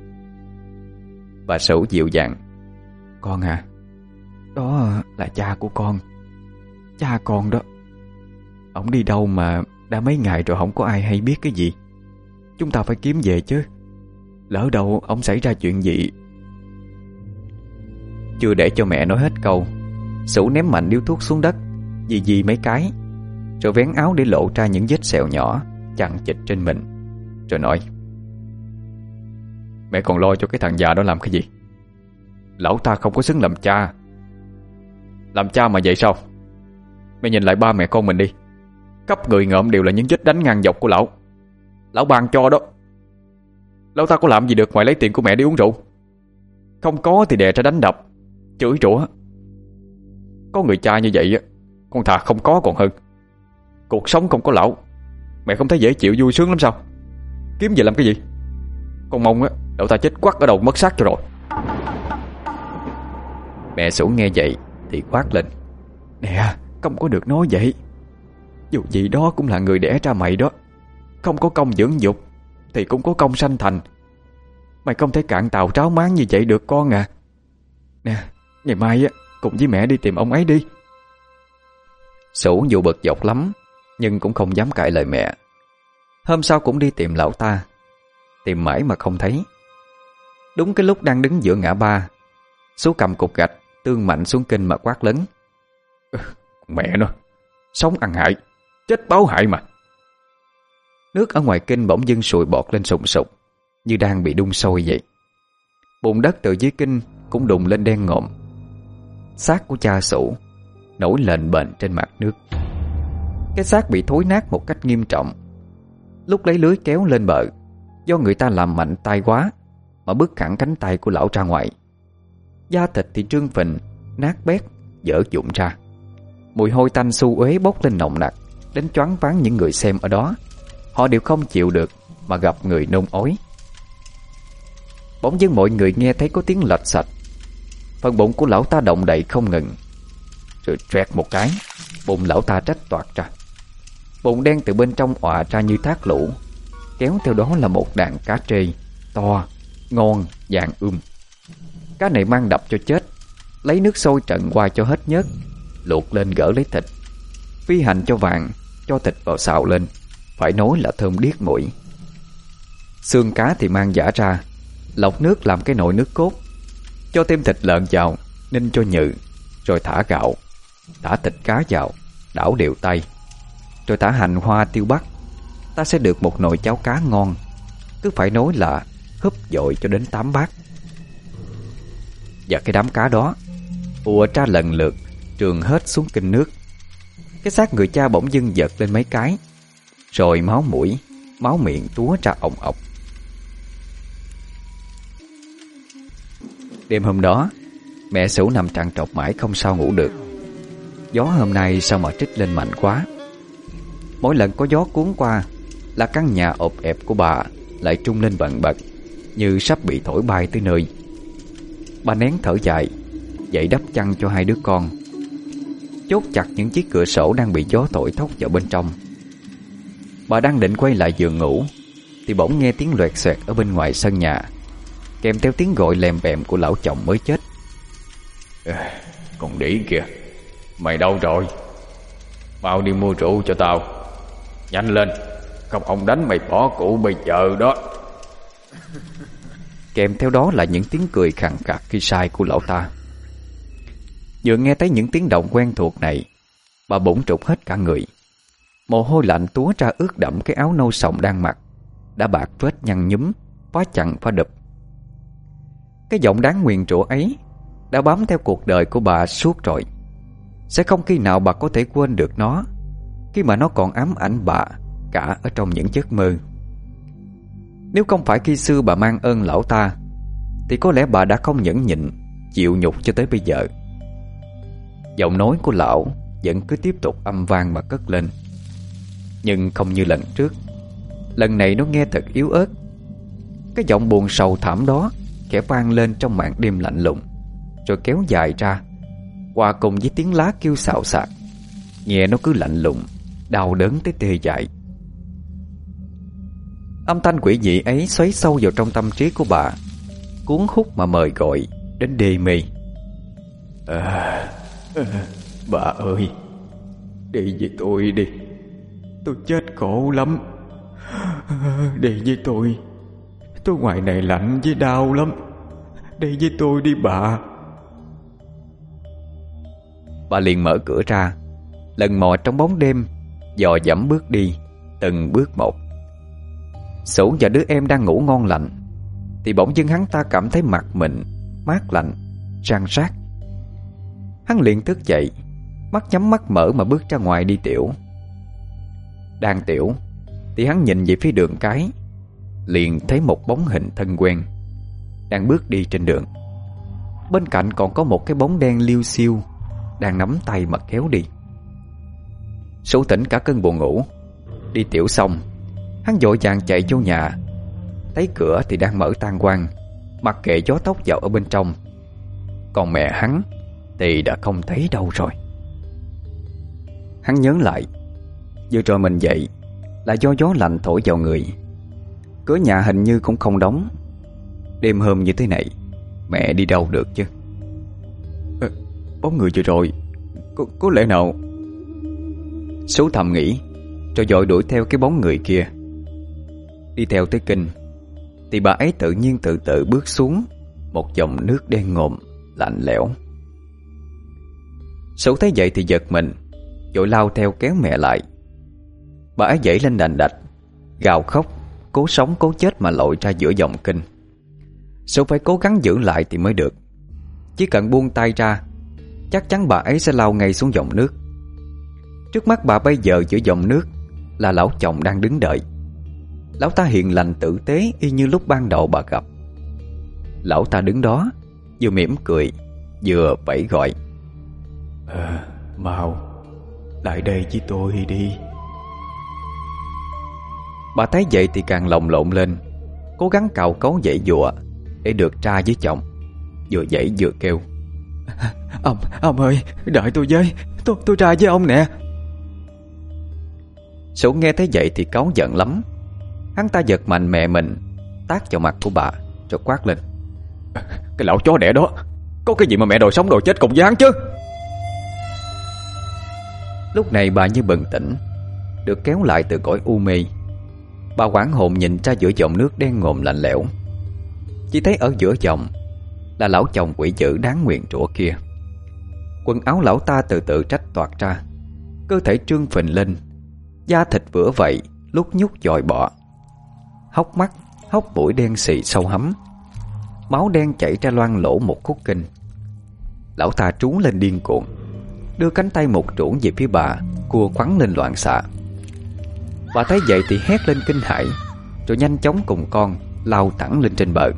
Speaker 1: Bà Sửu dịu dàng: Con à, đó là cha của con. Cha con đó, ổng đi đâu mà đã mấy ngày rồi không có ai hay biết cái gì. Chúng ta phải kiếm về chứ, lỡ đâu ổng xảy ra chuyện gì. Chưa để cho mẹ nói hết câu, Sửu ném mạnh điếu thuốc xuống đất, dì dì mấy cái, rồi vén áo để lộ ra những vết sẹo nhỏ chằng chịt trên mình, rồi nói:
Speaker 2: Mẹ còn lo cho cái thằng già đó làm cái gì? Lão ta không có xứng làm cha. Làm cha mà vậy sao? Mẹ nhìn lại ba mẹ con mình đi, khắp người ngợm đều là những vết đánh ngang dọc của lão. Lão ban cho đó. Lão ta có làm gì được ngoài lấy tiền của mẹ đi uống rượu? Không có thì đè ra đánh đập, chửi rủa. Có người cha như vậy, con thà không có còn hơn. Cuộc sống không có lão, mẹ không thấy dễ chịu vui sướng lắm sao? Kiếm về làm cái gì? Con mong á, lão ta chết quắc ở đầu mất xác cho rồi.
Speaker 1: Mẹ Sửu nghe vậy thì quát lên: Nè, không có được nói vậy. Dù gì đó cũng là người đẻ ra mày đó. Không có công dưỡng dục thì cũng có công sanh thành. Mày không thể cạn tàu tráo máng như vậy được con à. Nè, ngày mai á, cùng với mẹ đi tìm ông ấy đi. Sửu dù bực dọc lắm, nhưng cũng không dám cãi lời mẹ. Hôm sau cũng đi tìm lão ta. Tìm mãi mà không thấy. Đúng cái lúc đang đứng giữa ngã ba, Sú cầm cục gạch tương mạnh xuống kinh mà quát lớn:
Speaker 2: Mẹ nó, sống ăn hại, chết báo hại mà.
Speaker 1: Nước ở ngoài kinh bỗng dưng sùi bọt lên sùng sục, như đang bị đun sôi vậy. Bùn đất từ dưới kinh cũng đùng lên đen ngòm. Xác của cha Sửu nổi lềnh bềnh trên mặt nước. Cái xác bị thối nát một cách nghiêm trọng. Lúc lấy lưới kéo lên bờ, do người ta làm mạnh tay quá mà bứt hẳn cánh tay của lão ra ngoài. Da thịt thì trương phình, nát bét, dở dụng ra. Mùi hôi tanh xu uế bốc lên nồng nặc, đến choáng váng những người xem ở đó. Họ đều không chịu được mà gặp người nôn ói. Bỗng dưng mọi người nghe thấy có tiếng lạch sạch. Phần bụng của lão ta động đậy không ngừng. Rồi troẹt một cái, bụng lão ta rách toạc ra. Bụng đen từ bên trong òa ra như thác lũ. Kéo theo đó là một đàn cá trê to, ngon, vàng um. Cá này mang đập cho chết, lấy nước sôi trần qua cho hết nhớt, luộc lên gỡ lấy thịt, phi hành cho vàng, cho thịt vào xào lên, phải nói là thơm điếc mũi. Xương cá thì mang giã ra, lọc nước làm cái nồi nước cốt, cho thêm thịt lợn vào, ninh cho nhừ, rồi thả gạo, thả thịt cá vào, đảo đều tay, rồi thả hành hoa tiêu bắc. Ta sẽ được một nồi cháo cá ngon, cứ phải nói là húp dội cho đến tám bát. Và cái đám cá đó ùa ra lần lượt, trườn hết xuống kinh nước. Cái xác người cha bỗng dưng giật lên mấy cái, rồi máu mũi, máu miệng túa ra ồng ọc. Đêm hôm đó, mẹ Sửu nằm trằn trọc mãi không sao ngủ được. Gió hôm nay sao mà trích lên mạnh quá. Mỗi lần có gió cuốn qua là căn nhà ộp ẹp của bà lại trung lên bần bật, như sắp bị thổi bay tới nơi. Bà nén thở dài, dậy đắp chăn cho hai đứa con, chốt chặt những chiếc cửa sổ đang bị gió thổi thốc vào bên trong. Bà đang định quay lại giường ngủ thì bỗng nghe tiếng loẹt xoẹt ở bên ngoài sân nhà, kèm theo tiếng gọi lèm bèm của lão chồng mới chết.
Speaker 2: À, con đĩ kìa, mày đâu rồi? Mau đi mua rượu cho tao, nhanh lên, không ông đánh mày bỏ cụ bây giờ đó.
Speaker 1: Kèm theo đó là những tiếng cười khàn khạc khi sai của lão ta. Vừa nghe thấy những tiếng động quen thuộc này, bà bỗng trục hết cả người. Mồ hôi lạnh túa ra ướt đẫm cái áo nâu sòng đang mặc, đã bạc vết nhăn nhúm, phá chặn phá đập. Cái giọng đáng nguyền rủa ấy đã bám theo cuộc đời của bà suốt rồi. Sẽ không khi nào bà có thể quên được nó, khi mà nó còn ám ảnh bà cả ở trong những giấc mơ. Nếu không phải khi xưa bà mang ơn lão ta, thì có lẽ bà đã không nhẫn nhịn chịu nhục cho tới bây giờ. Giọng nói của lão vẫn cứ tiếp tục âm vang mà cất lên, nhưng không như lần trước. Lần này nó nghe thật yếu ớt. Cái giọng buồn sầu thảm đó khẽ vang lên trong màn đêm lạnh lùng, rồi kéo dài ra, hòa cùng với tiếng lá kêu xào xạc, nghe nó cứ lạnh lùng, đau đớn tới tê dại. Âm thanh quỷ dị ấy xoáy sâu vào trong tâm trí của bà, cuốn hút mà mời gọi đến đê mê.
Speaker 2: à, à, Bà ơi, đi với tôi đi, tôi chết khổ lắm. Đi với tôi, tôi ngoài này lạnh với đau lắm. Đi với tôi đi bà.
Speaker 1: Bà liền mở cửa ra, lần mò trong bóng đêm, dò dẫm bước đi từng bước một. Sủ và đứa em đang ngủ ngon lành, thì bỗng dưng hắn ta cảm thấy mặt mình mát lạnh, rang rát. Hắn liền thức dậy, mắt nhắm mắt mở mà bước ra ngoài đi tiểu. Đang tiểu thì hắn nhìn về phía đường cái, liền thấy một bóng hình thân quen đang bước đi trên đường. Bên cạnh còn có một cái bóng đen liêu xiêu đang nắm tay mà kéo đi. Sủ tỉnh cả cơn buồn ngủ. Đi tiểu xong, hắn vội vàng chạy vô nhà, thấy cửa thì đang mở tang quang, mặc kệ gió tóc vào ở bên trong. Còn mẹ hắn thì đã không thấy đâu rồi. Hắn nhớ lại, vừa rồi mình dậy là do gió lạnh thổi vào người. Cửa nhà hình như cũng không đóng. Đêm hôm như thế này, mẹ đi đâu được chứ?
Speaker 2: à, Bóng người vừa rồi Có, có lẽ nào...
Speaker 1: Sú thầm nghĩ, rồi vội đuổi theo cái bóng người kia. Đi theo tới kinh thì bà ấy tự nhiên từ từ bước xuống một dòng nước đen ngòm, lạnh lẽo. Sú thấy vậy thì giật mình, vội lao theo kéo mẹ lại. Bà ấy dậy lên đành đạch, gào khóc, cố sống cố chết mà lội ra giữa dòng kinh. Sú phải cố gắng giữ lại thì mới được. Chỉ cần buông tay ra, chắc chắn bà ấy sẽ lao ngay xuống dòng nước. Trước mắt bà bây giờ giữa dòng nước là lão chồng đang đứng đợi. Lão ta hiền lành tử tế y như lúc ban đầu bà gặp. Lão ta đứng đó, vừa mỉm cười, vừa vẫy gọi.
Speaker 2: à, Mau lại đây với tôi đi.
Speaker 1: Bà thấy vậy thì càng lồng lộn lên, cố gắng cào cấu dãy dụa để được ra với chồng, vừa dãy vừa kêu.
Speaker 2: Ông, ông ơi, đợi tôi với, tôi, tôi ra với ông nè.
Speaker 1: Sủ nghe thấy vậy thì cáu giận lắm. Hắn ta giật mạnh mẹ mình, tát vào mặt của bà, rồi quát lên.
Speaker 2: Cái lão chó đẻ đó, có cái gì mà mẹ đòi sống đòi chết cùng với hắn chứ?
Speaker 1: Lúc này bà như bừng tỉnh, được kéo lại từ cõi u mê. Bà hoảng hồn nhìn ra giữa dòng nước đen ngòm lạnh lẽo. Chỉ thấy ở giữa dòng là lão chồng quỷ dữ đáng nguyền rủa kia. Quần áo lão ta từ từ trách toạc ra, cơ thể trương phình lên, da thịt vữa vậy lúc nhúc dòi bọ, hốc mắt, hốc mũi đen xì sâu hắm, máu đen chảy ra loang lỗ một khúc kinh. Lão ta trú lên điên cuồng, đưa cánh tay một trũn về phía bà, cua quắn lên loạn xạ. Bà thấy vậy thì hét lên kinh hãi, rồi nhanh chóng cùng con lao thẳng lên trên bờ.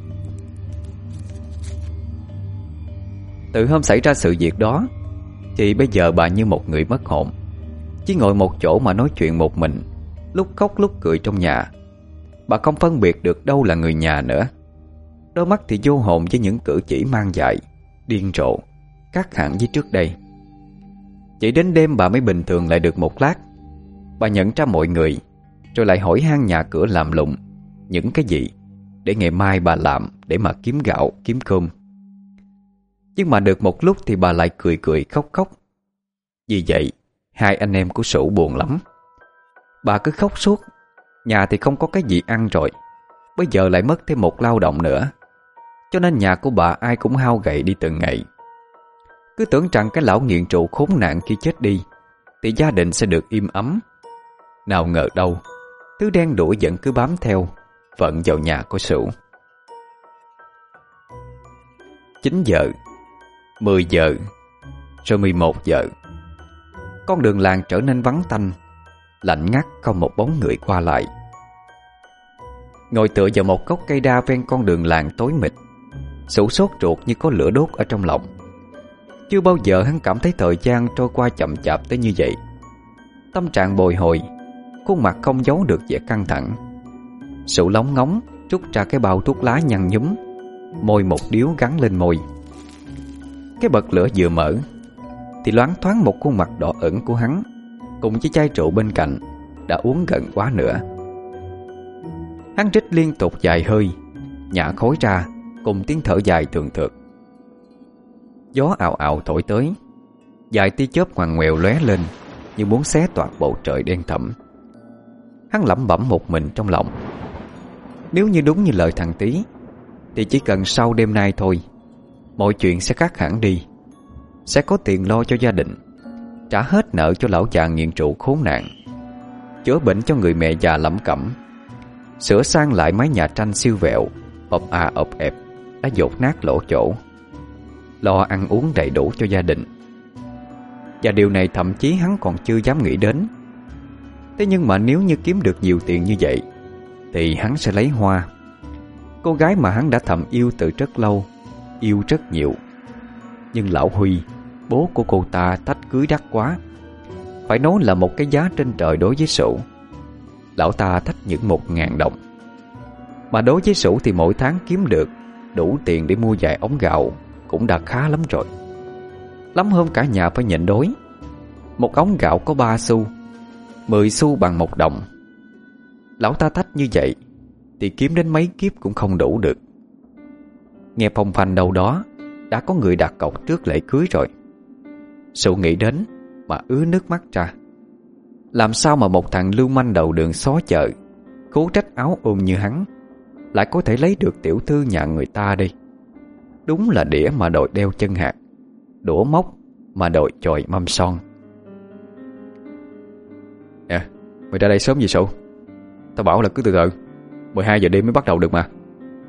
Speaker 1: Từ hôm xảy ra sự việc đó thì bây giờ bà như một người mất hồn, chỉ ngồi một chỗ mà nói chuyện một mình, lúc khóc lúc cười trong nhà. Bà không phân biệt được đâu là người nhà nữa. Đôi mắt thì vô hồn với những cử chỉ mang dại, điên rồ, khác hẳn với trước đây. Chỉ đến đêm bà mới bình thường lại được một lát. Bà nhận ra mọi người, rồi lại hỏi han nhà cửa làm lụng những cái gì để ngày mai bà làm để mà kiếm gạo, kiếm cơm. Nhưng mà được một lúc thì bà lại cười cười khóc khóc. Vì vậy hai anh em của Sủ buồn lắm. Bà cứ khóc suốt, nhà thì không có cái gì ăn rồi, bây giờ lại mất thêm một lao động nữa, cho nên nhà của bà ai cũng hao gầy đi từng ngày. Cứ tưởng rằng cái lão nghiện rượu khốn nạn khi chết đi thì gia đình sẽ được im ấm. Nào ngờ đâu, thứ đen đuổi vẫn cứ bám theo, vận vào nhà của Sủ. Chín giờ, mười giờ, rồi mười một giờ. Con đường làng trở nên vắng tanh, lạnh ngắt, không một bóng người qua lại. Ngồi tựa vào một gốc cây đa ven con đường làng tối mịt, Sủ sốt ruột như có lửa đốt ở trong lòng. Chưa bao giờ hắn cảm thấy thời gian trôi qua chậm chạp tới như vậy. Tâm trạng bồi hồi, khuôn mặt không giấu được vẻ căng thẳng. Sủ lóng ngóng rút ra cái bao thuốc lá nhăn nhúm, môi một điếu gắn lên môi. Cái bật lửa vừa mở thì loáng thoáng một khuôn mặt đỏ ửng của hắn cùng với chai rượu bên cạnh đã uống gần quá nữa. Hắn rít liên tục vài hơi, nhả khói ra cùng tiếng thở dài thường thượt. Gió ào ào thổi tới, vài tia chớp ngoằn ngoèo lóe lên như muốn xé toạc bầu trời đen thẫm. Hắn lẩm bẩm một mình trong lòng, nếu như đúng như lời thằng Tí thì chỉ cần sau đêm nay thôi, mọi chuyện sẽ khác hẳn đi. Sẽ có tiền lo cho gia đình, trả hết nợ cho lão già nghiện rượu khốn nạn, chữa bệnh cho người mẹ già lẩm cẩm, sửa sang lại mái nhà tranh siêu vẹo ộp à ộp ẹp đã dột nát lỗ chỗ, lo ăn uống đầy đủ cho gia đình. Và điều này thậm chí hắn còn chưa dám nghĩ đến. Thế nhưng mà nếu như kiếm được nhiều tiền như vậy thì hắn sẽ lấy Hoa, cô gái mà hắn đã thầm yêu từ rất lâu, yêu rất nhiều. Nhưng lão Huy, bố của cô ta, thách cưới đắt quá, phải nói là một cái giá trên trời đối với Sửu. Lão ta thách những một ngàn đồng, mà đối với Sửu thì mỗi tháng kiếm được đủ tiền để mua vài ống gạo cũng đã khá lắm rồi. Lắm hôm cả nhà phải nhịn đói. Một ống gạo có ba xu, mười xu bằng một đồng. Lão ta thách như vậy thì kiếm đến mấy kiếp cũng không đủ được. Nghe phong phanh đâu đó đã có người đặt cọc trước lễ cưới rồi. Sửu nghĩ đến mà ứa nước mắt ra. Làm sao mà một thằng lưu manh đầu đường xó chợ, cố trách áo ôm như hắn, lại có thể lấy được tiểu thư nhà người ta đi. Đúng là đĩa mà đội đeo chân hạt, đũa móc mà đội chòi mâm son. Nè, mày ra đây sớm gì Sửu? Tao bảo là cứ từ từ, mười hai giờ đêm mới bắt đầu được mà.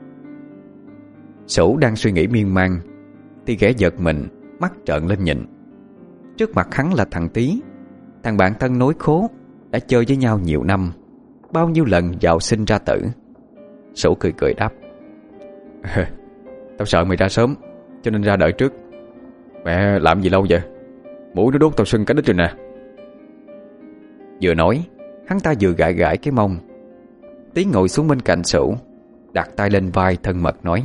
Speaker 1: Sửu đang suy nghĩ miên man thì ghẻ giật mình, mắt trợn lên nhìn. Trước mặt hắn là thằng Tí, thằng bạn thân nối khố, đã chơi với nhau nhiều năm, bao nhiêu lần vào sinh ra tử. Sửu cười cười đáp: Tao sợ mày ra sớm cho nên ra đợi trước. Mẹ làm gì lâu vậy? Mũi nó đốt tao sưng cả đít rồi nè. Vừa nói, hắn ta vừa gãi gãi cái mông. Tí ngồi xuống bên cạnh Sửu, đặt tay lên vai thân mật nói: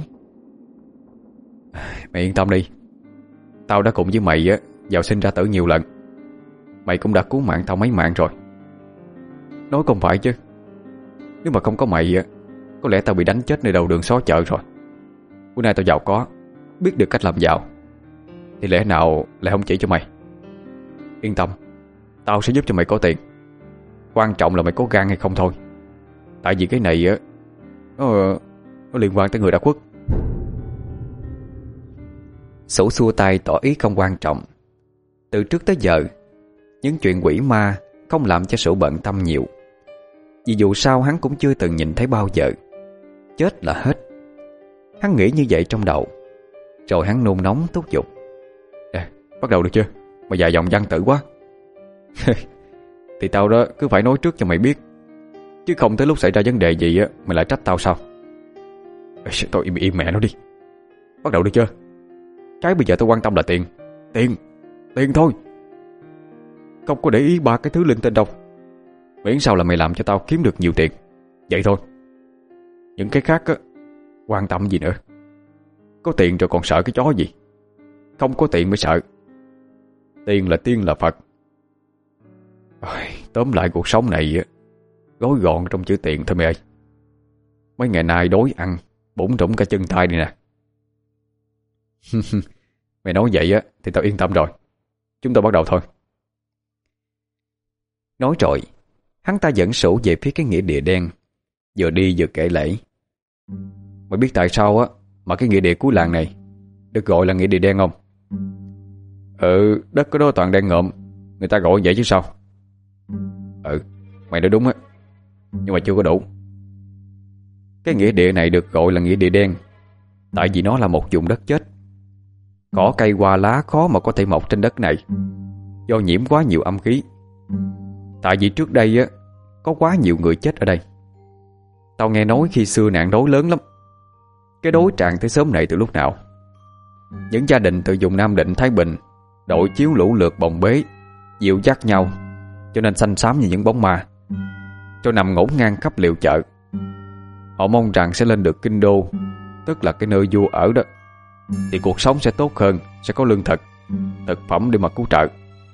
Speaker 1: Mày yên tâm đi, tao đã cùng với mày á vào sinh ra tử nhiều lần. Mày cũng đã cứu mạng tao mấy mạng rồi. Nói không phải chứ, nếu mà không có mày á, có lẽ tao bị đánh chết nơi đầu đường xó chợ rồi. Bữa nay tao giàu có, biết được cách làm giàu, thì lẽ nào lại không chỉ cho mày. Yên tâm, tao sẽ giúp cho mày có tiền. Quan trọng là mày có gan hay không thôi. Tại vì cái này á, Nó, nó liên quan tới người đã khuất. Sửu xua tay tỏ ý không quan trọng. Từ trước tới giờ, những chuyện quỷ ma không làm cho Sửu bận tâm nhiều, vì dù sao hắn cũng chưa từng nhìn thấy bao giờ. Chết là hết. Hắn nghĩ như vậy trong đầu. Rồi hắn nôn nóng thúc giục: à, bắt đầu được chưa? Mà dài dòng văn tử quá. Thì tao đó cứ phải nói trước cho mày biết, chứ không tới lúc xảy ra vấn đề gì á mày lại trách tao sao? Ê, tôi im, im mẹ nó đi. Bắt đầu được chưa? Cái bây giờ tôi quan tâm là tiền. Tiền, tiền thôi. Không có để ý ba cái thứ linh tinh đâu. Miễn sao là mày làm cho tao kiếm được nhiều tiền, vậy thôi. Những cái khác á, quan tâm gì nữa. Có tiền rồi còn sợ cái chó gì? Không có tiền mới sợ. Tiền là tiên là Phật. Ôi, tóm lại cuộc sống này á, gói gọn trong chữ tiền thôi mày ơi. Mấy ngày nay đói ăn, bụng rủng cả chân tay đi nè. Mày nói vậy á thì tao yên tâm rồi. Chúng ta bắt đầu thôi. Nói rồi, hắn ta dẫn Sửu về phía cái nghĩa địa đen, vừa đi vừa kể lể: Mày biết tại sao á mà cái nghĩa địa cuối làng này được gọi là nghĩa địa đen không? Ừ, đất có đó toàn đen ngộm, người ta gọi vậy chứ sao. Ừ, mày nói đúng á, nhưng mà chưa có đủ. Cái nghĩa địa này được gọi là nghĩa địa đen tại vì nó là một vùng đất chết. Cỏ cây hoa lá khó mà có thể mọc trên đất này, do nhiễm quá nhiều âm khí. Tại vì trước đây á, có quá nhiều người chết ở đây. Tao nghe nói khi xưa nạn đói lớn lắm. Cái đói tràn tới xóm này từ lúc nào. Những gia đình từ vùng Nam Định, Thái Bình đội chiếu lũ lượt bồng bế, dịu dắt nhau, cho nên xanh xám như những bóng ma, cho nằm ngổn ngang khắp liều chợ. Họ mong rằng sẽ lên được kinh đô, tức là cái nơi vua ở đó, thì cuộc sống sẽ tốt hơn, sẽ có lương thực, thực phẩm để mà cứu trợ.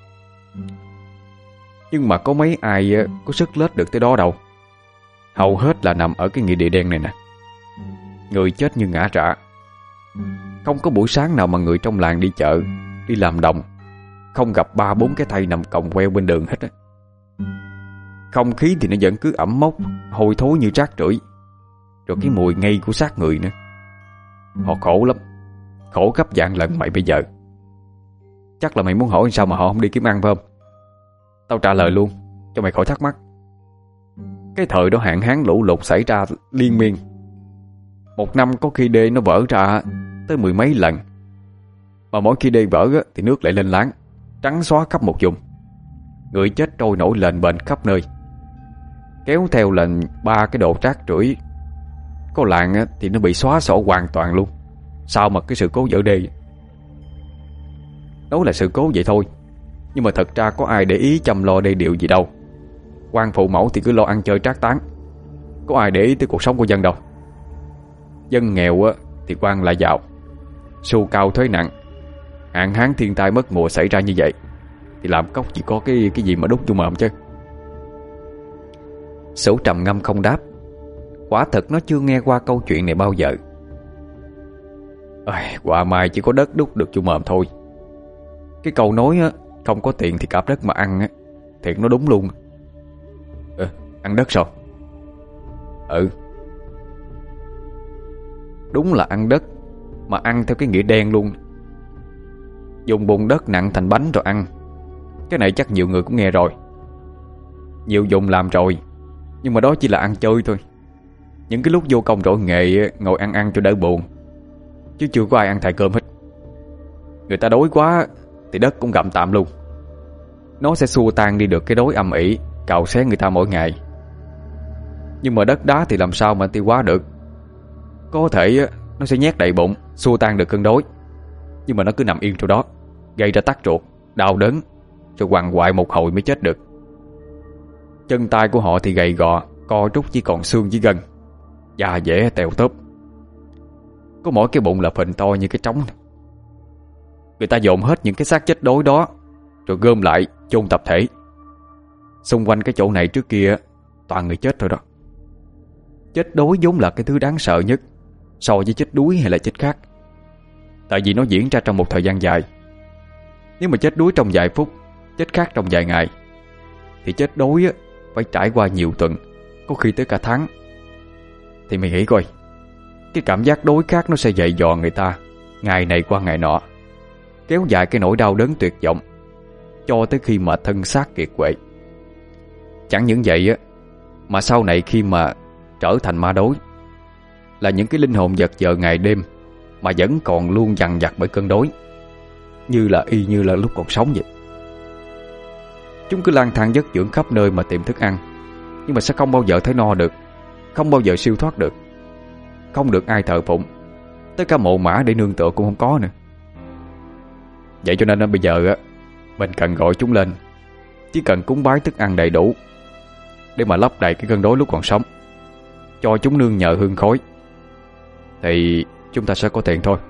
Speaker 1: Nhưng mà có mấy ai có sức lết được tới đó đâu. Hầu hết là nằm ở cái nghĩa địa đen này nè. Người chết như ngã rạ. Không có buổi sáng nào mà người trong làng đi chợ, đi làm đồng không gặp ba bốn cái thây nằm còng queo bên đường hết á. Không khí thì nó vẫn cứ ẩm mốc, hôi thối như rác rưởi, rồi cái mùi ngây của xác người nữa. Họ khổ lắm, khổ gấp vạn lần mày bây giờ. Chắc là mày muốn hỏi sao mà họ không đi kiếm ăn phải không? Tao trả lời luôn, cho mày khỏi thắc mắc. Cái thời đó hạn hán lũ lụt xảy ra liên miên. Một năm có khi đê nó vỡ ra tới mười mấy lần. Mà mỗi khi đê vỡ thì nước lại lên láng, trắng xóa khắp một vùng. Người chết trôi nổi lềnh bềnh khắp nơi, kéo theo là ba cái đồ rác rưởi. Có làng thì nó bị xóa sổ hoàn toàn luôn. Sao mà cái sự cố vỡ đê? Nói là sự cố vậy thôi, nhưng mà thật ra có ai để ý chăm lo đê điều gì đâu. Quan phụ mẫu thì cứ lo ăn chơi trác tán, có ai để ý tới cuộc sống của dân đâu. Dân nghèo thì quan lại giàu, xu cao thuế nặng. Hạn hán thiên tai mất mùa xảy ra như vậy thì làm cốc chỉ có cái cái gì mà đút vô mồm chứ. Sửu trầm ngâm không đáp. Quả thật nó chưa nghe qua câu chuyện này bao giờ. Ây, quả mai chỉ có đất đút được vô mồm thôi. Cái câu nói á, không có tiền thì cạp đất mà ăn á, thiệt nó đúng luôn. Ừ, ăn đất sao? Ừ, đúng là ăn đất, mà ăn theo cái nghĩa đen luôn. Dùng bùn đất nặng thành bánh rồi ăn. Cái này chắc nhiều người cũng nghe rồi. Nhiều dùng làm rồi, nhưng mà đó chỉ là ăn chơi thôi. Những cái lúc vô công rỗi nghề ngồi ăn ăn cho đỡ buồn, chứ chưa có ai ăn thải cơm hết. Người ta đói quá thì đất cũng gặm tạm luôn. Nó sẽ xua tan đi được cái đói âm ỉ cào xé người ta mỗi ngày. Nhưng mà đất đá thì làm sao mà tiêu hóa được. Có thể nó sẽ nhét đầy bụng, xua tan được cơn đói, nhưng mà nó cứ nằm yên chỗ đó, gây ra tắc ruột, đau đớn, rồi quằn quại một hồi mới chết được. Chân tay của họ thì gầy gò, co rút chỉ còn xương với gân, da dẻ tèo tóp. Có mỗi cái bụng là phình to như cái trống. Người ta dồn hết những cái xác chết đói đó rồi gom lại chôn tập thể. Xung quanh cái chỗ này trước kia toàn người chết thôi đó. Chết đói vốn là cái thứ đáng sợ nhất so với chết đuối hay là chết khác, tại vì nó diễn ra trong một thời gian dài. Nếu mà chết đuối trong vài phút, chết khác trong vài ngày, thì chết đói á, phải trải qua nhiều tuần, có khi tới cả tháng. Thì mày nghĩ coi, cái cảm giác đói khát nó sẽ dày dò người ta ngày này qua ngày nọ, kéo dài cái nỗi đau đớn tuyệt vọng cho tới khi mà thân xác kiệt quệ. Chẳng những vậy á, mà sau này khi mà trở thành ma đói, là những cái linh hồn vật vờ ngày đêm mà vẫn còn luôn dằn vặt bởi cơn đói, như là y như là lúc còn sống vậy. Chúng cứ lang thang vất vưởng khắp nơi mà tìm thức ăn, nhưng mà sẽ không bao giờ thấy no được, không bao giờ siêu thoát được, không được ai thờ phụng, tới cả mộ mã để nương tựa cũng không có nữa. Vậy cho nên bây giờ á, mình cần gọi chúng lên, chỉ cần cúng bái thức ăn đầy đủ để mà lấp đầy cái cơn đói lúc còn sống, cho chúng nương nhờ hương khói, thì chúng ta sẽ có tiền thôi.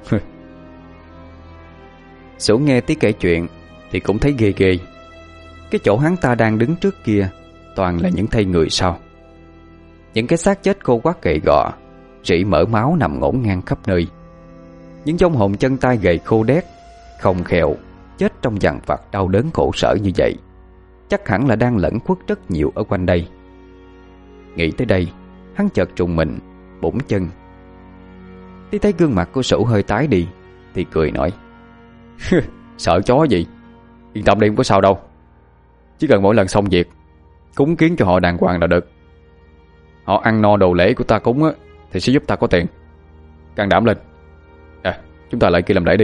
Speaker 1: Sửu nghe tí kể chuyện thì cũng thấy ghê ghê. Cái chỗ hắn ta đang đứng trước kia toàn là những thây người sao. Những cái xác chết khô quắt gầy gò, rỉ mỡ máu nằm ngổn ngang khắp nơi. Những vong hồn chân tay gầy khô đét, không khèo, chết trong dằn vặt đau đớn khổ sở như vậy, chắc hẳn là đang lẫn khuất rất nhiều ở quanh đây. Nghĩ tới đây, hắn chợt trùng mình, bủn chân. Tí thấy gương mặt của Sửu hơi tái đi thì cười nói: Sợ chó gì, yên tâm đi, không có sao đâu. Chỉ cần mỗi lần xong việc cúng kiến cho họ đàng hoàng là được. Họ ăn no đồ lễ của ta cúng á, thì sẽ giúp ta có tiền. Can đảm lên. À, chúng ta lại kia làm lễ đi.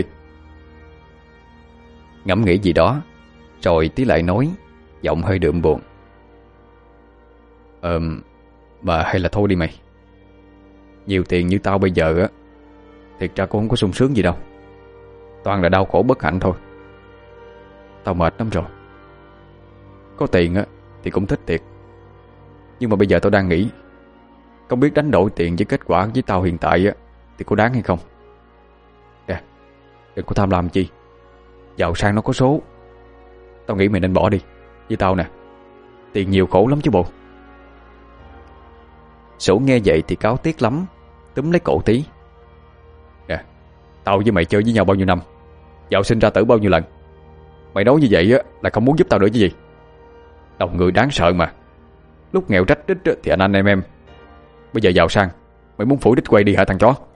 Speaker 1: Ngẫm nghĩ gì đó rồi Tí lại nói, giọng hơi đượm buồn: Ờ, mà hay là thôi đi mày. Nhiều tiền như tao bây giờ á, thiệt ra cũng không có sung sướng gì đâu, toàn là đau khổ bất hạnh thôi. Tao mệt lắm rồi. Có tiền á thì cũng thích thiệt, nhưng mà bây giờ tao đang nghĩ, không biết đánh đổi tiền với kết quả với tao hiện tại á thì có đáng hay không. Đừng có tham lam chi. Giàu sang nó có số. Tao nghĩ mày nên bỏ đi. Với tao nè, tiền nhiều khổ lắm chứ bộ. Sủ nghe vậy thì cáo tiếc lắm, túm lấy cổ Tí. Nè, tao với mày chơi với nhau bao nhiêu năm, dạo sinh ra tử bao nhiêu lần. Mày nói như vậy á là không muốn giúp tao nữa chứ gì. Lòng người đáng sợ mà. Lúc nghèo rách rít thì anh anh em em, bây giờ giàu sang mày muốn phủi đít quay đi hả thằng chó?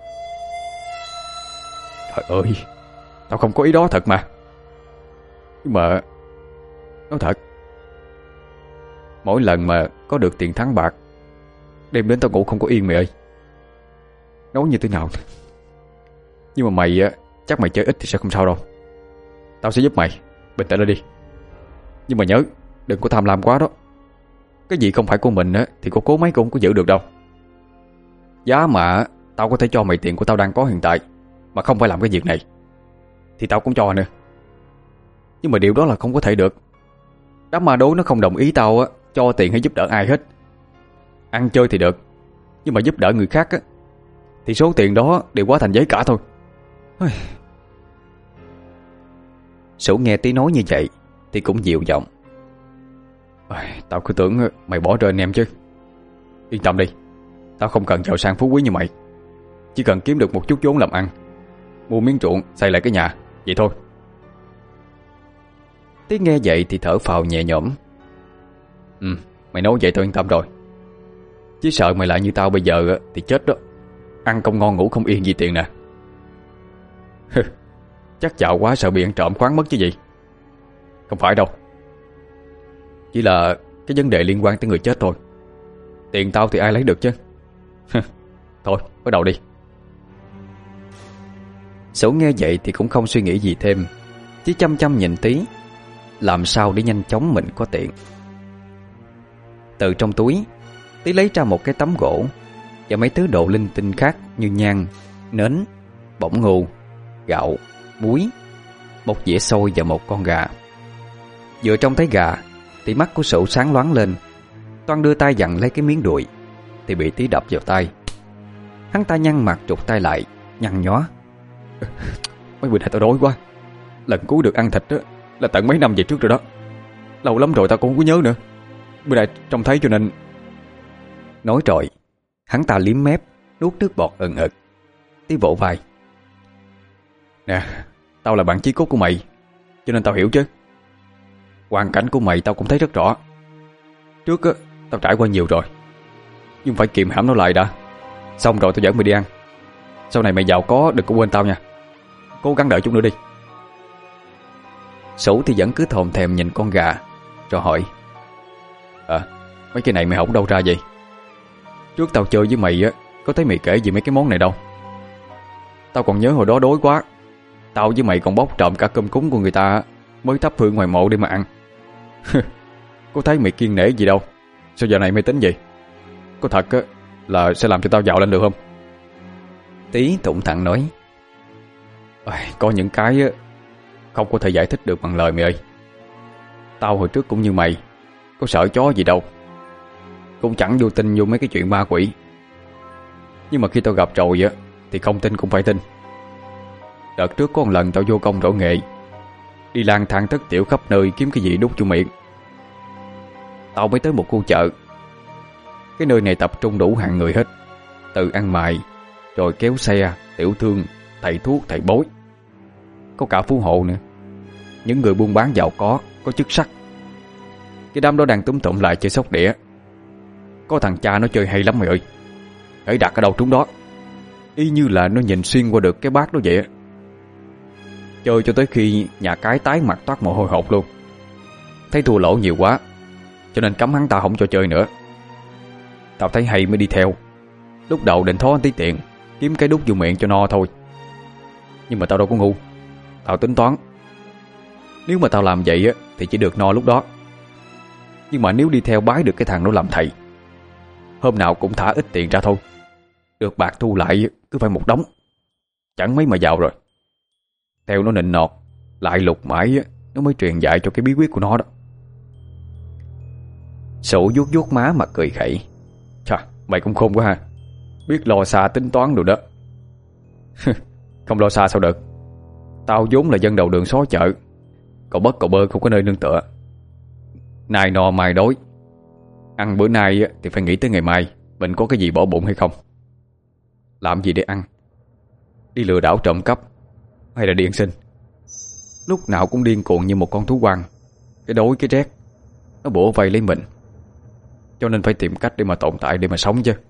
Speaker 1: Trời ơi, tao không có ý đó thật mà. Nhưng mà nói thật, mỗi lần mà có được tiền thắng bạc, đêm đến tao ngủ không có yên mày ơi. Nói như thế nào? Nhưng mà mày á, chắc mày chơi ít thì sẽ không sao đâu. Tao sẽ giúp mày, bình tĩnh lên đi. Nhưng mà nhớ, đừng có tham lam quá đó. Cái gì không phải của mình á thì có cố mấy cũng không có giữ được đâu. Giá mà tao có thể cho mày tiền của tao đang có hiện tại mà không phải làm cái việc này thì tao cũng cho nữa. Nhưng mà điều đó là không có thể được. Đám ma đối nó không đồng ý tao á cho tiền hay giúp đỡ ai hết. Ăn chơi thì được, nhưng mà giúp đỡ người khác á thì số tiền đó đều hóa thành giấy cả thôi. Sủ nghe Tí nói như vậy thì cũng dịu giọng. Tao cứ tưởng mày bỏ rơi anh em chứ. Yên tâm đi, tao không cần giàu sang phú quý như mày. Chỉ cần kiếm được một chút vốn làm ăn, mua miếng ruộng, xây lại cái nhà, vậy thôi. Tí nghe vậy thì thở phào nhẹ nhõm. Ừ, mày nói vậy tao yên tâm rồi. Chỉ sợ mày lại như tao bây giờ thì chết đó. Ăn không ngon ngủ không yên vì tiền nè. Chắc giàu quá sợ bị ăn trộm khoáng mất chứ gì. Không phải đâu, chỉ là cái vấn đề liên quan tới người chết thôi. Tiền tao thì ai lấy được chứ. Thôi bắt đầu đi. Sủ nghe vậy thì cũng không suy nghĩ gì thêm, chỉ chăm chăm nhìn Tí, làm sao để nhanh chóng mình có tiền. Từ trong túi, Tí lấy ra một cái tấm gỗ và mấy thứ đồ linh tinh khác như nhang, nến, bổng ngô, gạo, muối, một dĩa xôi và một con gà. Vừa trông thấy gà thì mắt của Sủ sáng loáng lên. Toan đưa tay dặn lấy cái miếng đùi thì bị Tí đập vào tay. Hắn ta nhăn mặt trục tay lại, nhăn nhó. Mấy bữa nay tao đói quá. Lần cuối được ăn thịt đó là tận mấy năm về trước rồi đó. Lâu lắm rồi tao cũng không có nhớ nữa. Bữa nay trông thấy cho nên. Nói rồi, hắn ta liếm mép, nuốt nước bọt ừng ực. Tí vỗ vai. Nè, tao là bạn chí cốt của mày, cho nên tao hiểu chứ. Hoàn cảnh của mày tao cũng thấy rất rõ. Trước á, tao trải qua nhiều rồi, nhưng phải kiềm hãm nó lại đã. Xong rồi tao dẫn mày đi ăn. Sau này mày giàu có đừng có quên tao nha. Cố gắng đợi chút nữa đi. Sủ thì vẫn cứ thòm thèm nhìn con gà, rồi hỏi. À, mấy cái này mày hổng đâu ra vậy? Trước tao chơi với mày á, có thấy mày kể gì mấy cái món này đâu. Tao còn nhớ hồi đó đói quá, tao với mày còn bóc trộm cả cơm cúng của người ta mới thắp hương ngoài mộ để mà ăn. Có thấy mày kiêng nể gì đâu. Sao giờ này mày tính gì? Có thật á là sẽ làm cho tao giàu lên được không? Tí thủng thẳng nói. Có những cái á không có thể giải thích được bằng lời mày ơi. Tao hồi trước cũng như mày, có sợ chó gì đâu, cũng chẳng vô tin vô mấy cái chuyện ma quỷ. Nhưng mà khi tao gặp rồi á thì không tin cũng phải tin. Đợt trước có một lần tao vô công rỗi nghệ, đi lang thang thất tiểu khắp nơi kiếm cái gì đút vô miệng. Tao mới tới một khu chợ. Cái nơi này tập trung đủ hạng người hết, từ ăn mày, rồi kéo xe, tiểu thương, thầy thuốc, thầy bói, có cả phú hộ nữa. Những người buôn bán giàu có, có chức sắc. Cái đám đó đang túm tụm lại chơi sóc đĩa. Có thằng cha nó chơi hay lắm mày ơi. Hãy đặt ở đâu trúng đó, y như là nó nhìn xuyên qua được cái bát đó vậy á. Chơi cho tới khi nhà cái tái mặt toát mồ hôi hột luôn. Thấy thua lỗ nhiều quá, cho nên cấm hắn ta không cho chơi nữa. Tao thấy hay mới đi theo. Lúc đầu định thó tí tiền, kiếm cái đút vô miệng cho no thôi. Nhưng mà tao đâu có ngu. Tao tính toán, nếu mà tao làm vậy á thì chỉ được no lúc đó. Nhưng mà nếu đi theo bái được cái thằng nó làm thầy, hôm nào cũng thả ít tiền ra thôi, được bạc thu lại cứ phải một đống. Chẳng mấy mà giàu rồi. Theo nó nịnh nọt, lại lục mãi nó mới truyền dạy cho cái bí quyết của nó đó. Sủ vuốt vuốt má mà cười khẩy. Chà, mày cũng khôn quá ha, biết lo xa tính toán rồi đó. Không lo xa sao được. Tao vốn là dân đầu đường xó chợ, cậu bất cậu bơ không có nơi nương tựa. Nay no mai đói. Ăn bữa nay thì phải nghĩ tới ngày mai mình có cái gì bỏ bụng hay không. Làm gì để ăn? Đi lừa đảo trộm cắp hay là đi ăn xin? Lúc nào cũng điên cuồng như một con thú hoang. Cái đói cái rét nó bủa vây lấy mình, cho nên phải tìm cách để mà tồn tại, để mà sống chứ.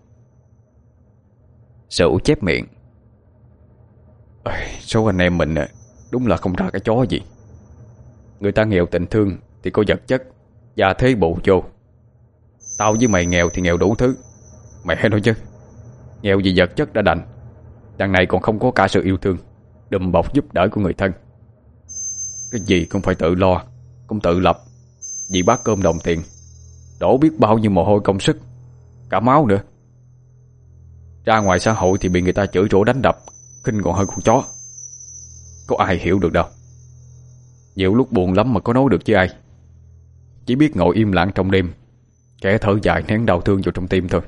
Speaker 1: Sửu chép miệng. Số anh em mình đúng là không ra cái chó gì. Người ta nghèo tình thương thì có vật chất và thế bù vô. Tao với mày nghèo thì nghèo đủ thứ. Mẹ nói chứ, nghèo vì vật chất đã đành, đằng này còn không có cả sự yêu thương, đùm bọc giúp đỡ của người thân. Cái gì cũng phải tự lo, cũng tự lập, vì bát cơm đồng tiền đổ biết bao nhiêu mồ hôi công sức, cả máu nữa. Ra ngoài xã hội thì bị người ta chửi rủa đánh đập, khinh còn hơn con chó. Có ai hiểu được đâu. Nhiều lúc buồn lắm mà có nói được với ai. Chỉ biết ngồi im lặng trong đêm, kẻ thở dài nén đau thương vào trong tim thôi.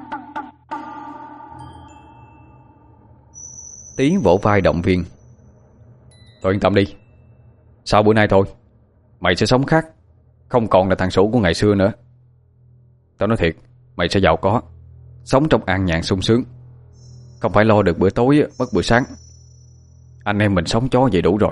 Speaker 1: Tí vỗ vai động viên. Thôi yên tâm đi, sau bữa nay thôi mày sẽ sống khác, không còn là thằng Sửu của ngày xưa nữa. Tao nói thiệt, mày sẽ giàu có, sống trong an nhàn sung sướng, không phải lo được bữa tối mất bữa sáng. Anh em mình sống chó vậy đủ rồi.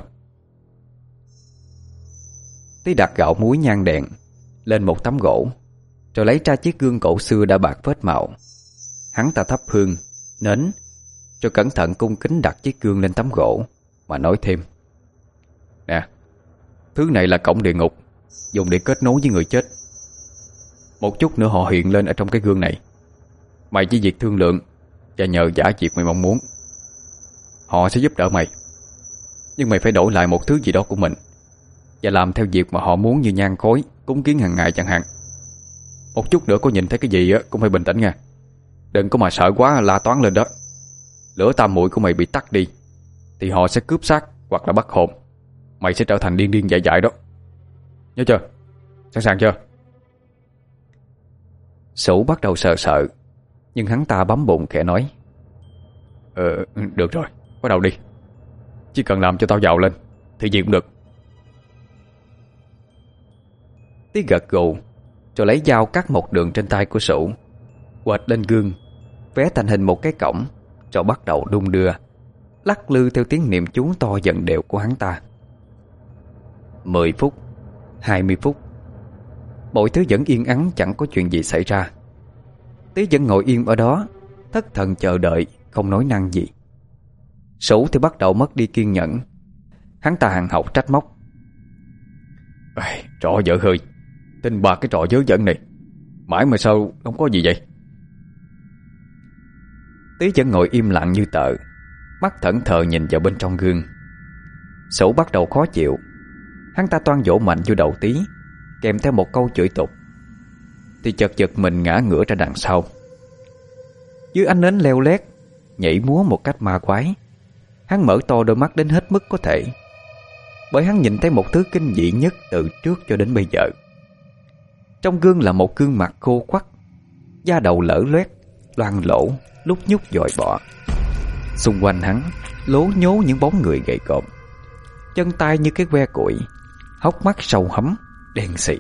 Speaker 1: Tí đặt gạo muối nhang đèn lên một tấm gỗ, rồi lấy ra chiếc gương cổ xưa đã bạc phết màu. Hắn ta thắp hương, nến, rồi cẩn thận cung kính đặt chiếc gương lên tấm gỗ, mà nói thêm. Nè, thứ này là cổng địa ngục, dùng để kết nối với người chết. Một chút nữa họ hiện lên ở trong cái gương này. Mày chỉ việc thương lượng và nhờ giả việc mày mong muốn. Họ sẽ giúp đỡ mày, nhưng mày phải đổi lại một thứ gì đó của mình, và làm theo việc mà họ muốn, như nhang khói, cúng kiến hàng ngày chẳng hạn. Một chút nữa có nhìn thấy cái gì á cũng phải bình tĩnh nha. Đừng có mà sợ quá la toán lên đó. Lửa tam muội của mày bị tắt đi thì họ sẽ cướp xác hoặc là bắt hồn. Mày sẽ trở thành điên điên dại dại đó. Nhớ chưa? Sẵn sàng chưa? Sửu bắt đầu sợ sợ, nhưng hắn ta bấm bụng khẽ nói. Ờ, được rồi, bắt đầu đi. Chỉ cần làm cho tao giàu lên thì gì cũng được. Tí gật gù, rồi lấy dao cắt một đường trên tay của Sửu, quệt lên gương, vẽ thành hình một cái cổng, rồi bắt đầu đung đưa, lắc lư theo tiếng niệm chú to dần đều của hắn ta. Mười phút, hai mươi phút, mọi thứ vẫn yên ắng, chẳng có chuyện gì xảy ra. Tí vẫn ngồi yên ở đó, thất thần chờ đợi, không nói năng gì. Sửu thì bắt đầu mất đi kiên nhẫn. Hắn ta hằn học trách móc. Trò dở hơi, tin bà cái trò dớ dẫn này, mãi mà sao không có gì vậy? Tí vẫn ngồi im lặng như tờ, mắt thẫn thờ nhìn vào bên trong gương. Sửu bắt đầu khó chịu. Hắn ta toan vỗ mạnh vô đầu Tí, kèm theo một câu chửi tục, thì chợt giật mình ngã ngửa ra đằng sau. Dưới ánh nến leo lét, nhảy múa một cách ma quái. Hắn mở to đôi mắt đến hết mức có thể, bởi hắn nhìn thấy một thứ kinh dị nhất từ trước cho đến bây giờ. Trong gương là một gương mặt khô quắt, da đầu lở loét, loang lỗ, lúc nhúc dòi bọ. Xung quanh hắn lố nhố những bóng người gầy cộm, chân tay như cái que củi, hốc mắt sâu hấm, đen xì.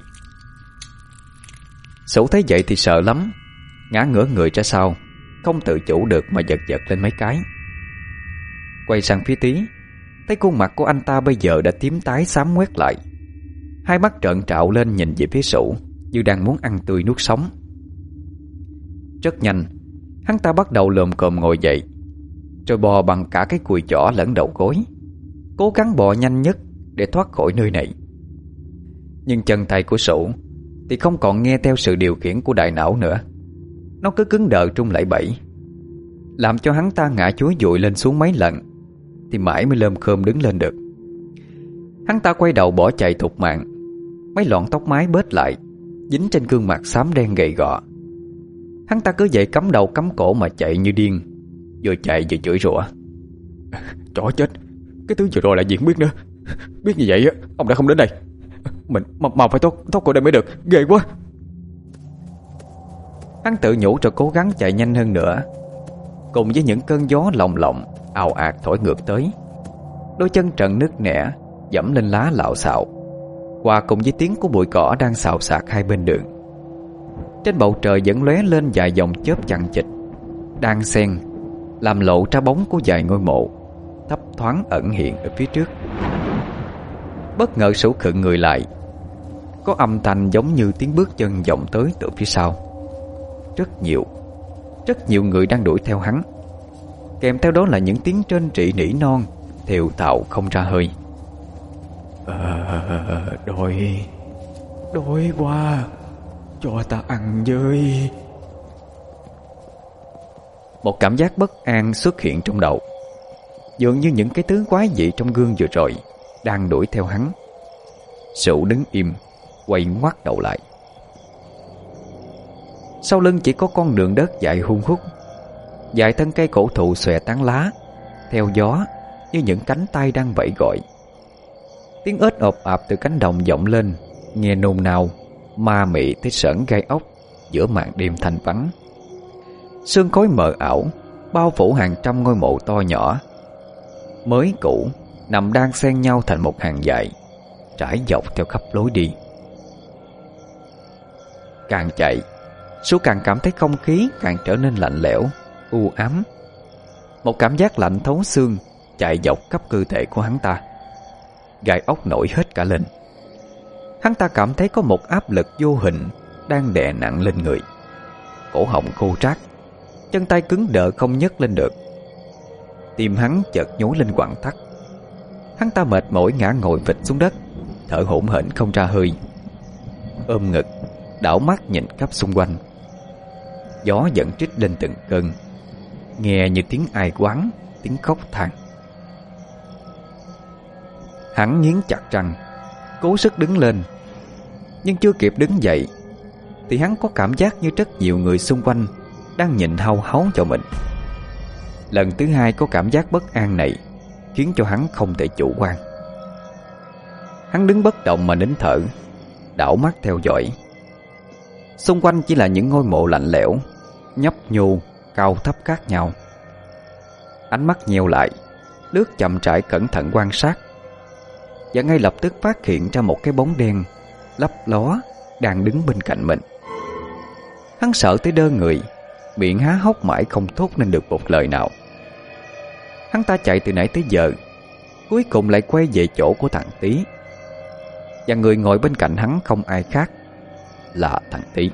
Speaker 1: Sửu thấy vậy thì sợ lắm, ngã ngửa người ra sau, không tự chủ được mà giật giật lên mấy cái. Quay sang phía Tí, thấy khuôn mặt của anh ta bây giờ đã tím tái xám ngoét lại, hai mắt trợn trạo lên nhìn về phía Sửu, như đang muốn ăn tươi nuốt sống. Rất nhanh, hắn ta bắt đầu lồm cồm ngồi dậy, rồi bò bằng cả cái cùi chỏ lẫn đầu gối, cố gắng bò nhanh nhất để thoát khỏi nơi này. Nhưng chân tay của Sửu thì không còn nghe theo sự điều khiển của đại não nữa. Nó cứ cứng đờ trung lẩy bẩy, làm cho hắn ta ngã chúi dụi lên xuống mấy lần, thì mãi mới lơm khơm đứng lên được. Hắn ta quay đầu bỏ chạy thục mạng. Mấy lọn tóc mái bết lại, dính trên gương mặt xám đen gầy gò. Hắn ta cứ vậy cắm đầu cắm cổ mà chạy như điên, vừa chạy vừa chửi rủa. Chó chết, cái thứ vừa rồi là gì không biết nữa. Biết như vậy á, ông đã không đến đây. Mình mà, mà phải thoát, thoát khỏi đây mới được, ghê quá. Hắn tự nhủ rồi cố gắng chạy nhanh hơn nữa, cùng với những cơn gió lồng lộng ào ạt thổi ngược tới. Đôi chân trần nứt nẻ dẫm lên lá lạo xạo, hòa cùng với tiếng của bụi cỏ đang xào xạc hai bên đường. Trên bầu trời vẫn lóe lên vài dòng chớp chằng chịt đang xen, làm lộ ra bóng của vài ngôi mộ thấp thoáng ẩn hiện ở phía trước. Bất ngờ Sửu khựng người lại. Có âm thanh giống như tiếng bước chân vọng tới từ phía sau. Rất nhiều Rất nhiều người đang đuổi theo hắn. Kèm theo đó là những tiếng trên trị nỉ non, thều thào không ra hơi.
Speaker 2: à, Đói Đói quá, cho ta ăn với.
Speaker 1: Một cảm giác bất an xuất hiện trong đầu, dường như những cái thứ quái dị trong gương vừa rồi đang đuổi theo hắn. Sửu đứng im, quay ngoắt đầu lại. Sau lưng chỉ có con đường đất dài hun hút, vài thân cây cổ thụ xòe tán lá theo gió như những cánh tay đang vẫy gọi. Tiếng ếch ộp ạp từ cánh đồng vọng lên, nghe nôn nao, ma mị tới sởn gai ốc giữa màn đêm thanh vắng. Sương khói mờ ảo bao phủ hàng trăm ngôi mộ to nhỏ, mới cũ nằm đan xen nhau thành một hàng dài, trải dọc theo khắp lối đi. Càng chạy, Sửu càng cảm thấy không khí càng trở nên lạnh lẽo, u ám. Một cảm giác lạnh thấu xương chạy dọc khắp cơ thể của hắn ta. Gai ốc nổi hết cả lên. Hắn ta cảm thấy có một áp lực vô hình đang đè nặng lên người. Cổ họng khô rát, chân tay cứng đờ không nhấc lên được. Tim hắn chợt nhói lên quặn thắt. Hắn ta mệt mỏi ngã ngồi phịch xuống đất, thở hổn hển không ra hơi. Ôm ngực, đảo mắt nhìn khắp xung quanh. Gió vẫn trích lên từng cơn, nghe như tiếng ai oán, tiếng khóc than. Hắn nghiến chặt răng, cố sức đứng lên. Nhưng chưa kịp đứng dậy thì hắn có cảm giác như rất nhiều người xung quanh đang nhìn hau háu cho mình. Lần thứ hai có cảm giác bất an này khiến cho hắn không thể chủ quan. Hắn đứng bất động mà nín thở, đảo mắt theo dõi. Xung quanh chỉ là những ngôi mộ lạnh lẽo, nhấp nhô, cao thấp khác nhau. Ánh mắt nheo lại, lướt chậm rãi cẩn thận quan sát, và ngay lập tức phát hiện ra một cái bóng đen lấp ló đang đứng bên cạnh mình. Hắn sợ tới đơ người, miệng há hốc mãi không thốt nên được một lời nào. Hắn ta chạy từ nãy tới giờ, cuối cùng lại quay về chỗ của thằng Tý. Và người ngồi bên cạnh hắn không ai khác là thằng Tý.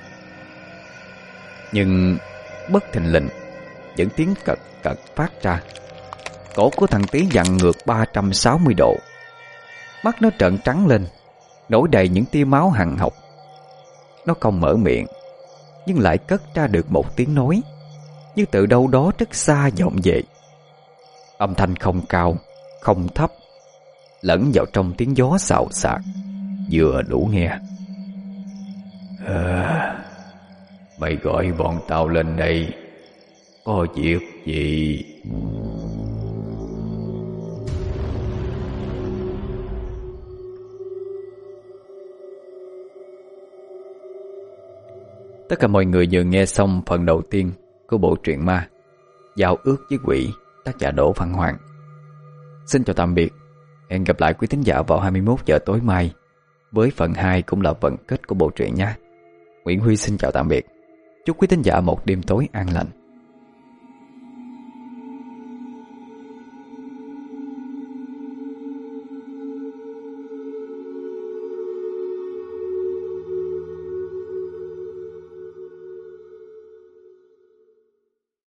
Speaker 1: Nhưng bất thình lình, những tiếng cật cật phát ra. Cổ của thằng Tý vặn ngược ba trăm sáu mươi độ. Mắt nó trợn trắng lên, nổi đầy những tia máu hằn học. Nó không mở miệng, nhưng lại cất ra được một tiếng nói, như từ đâu đó rất xa vọng về. Âm thanh không cao, không thấp, lẫn vào trong tiếng gió xào xạc, vừa đủ nghe.
Speaker 2: à, Mày gọi bọn tao lên đây có việc gì?
Speaker 1: Tất cả mọi người vừa nghe xong phần đầu tiên của bộ truyện ma Giao ước với quỷ, tác giả Đỗ Văn Hoàng. Xin chào tạm biệt. Hẹn gặp lại quý thính giả vào hai mươi mốt giờ tối mai với phần hai cũng là phần kết của bộ truyện nha. Nguyễn Huy xin chào tạm biệt. Chúc quý thính giả một đêm tối an lành.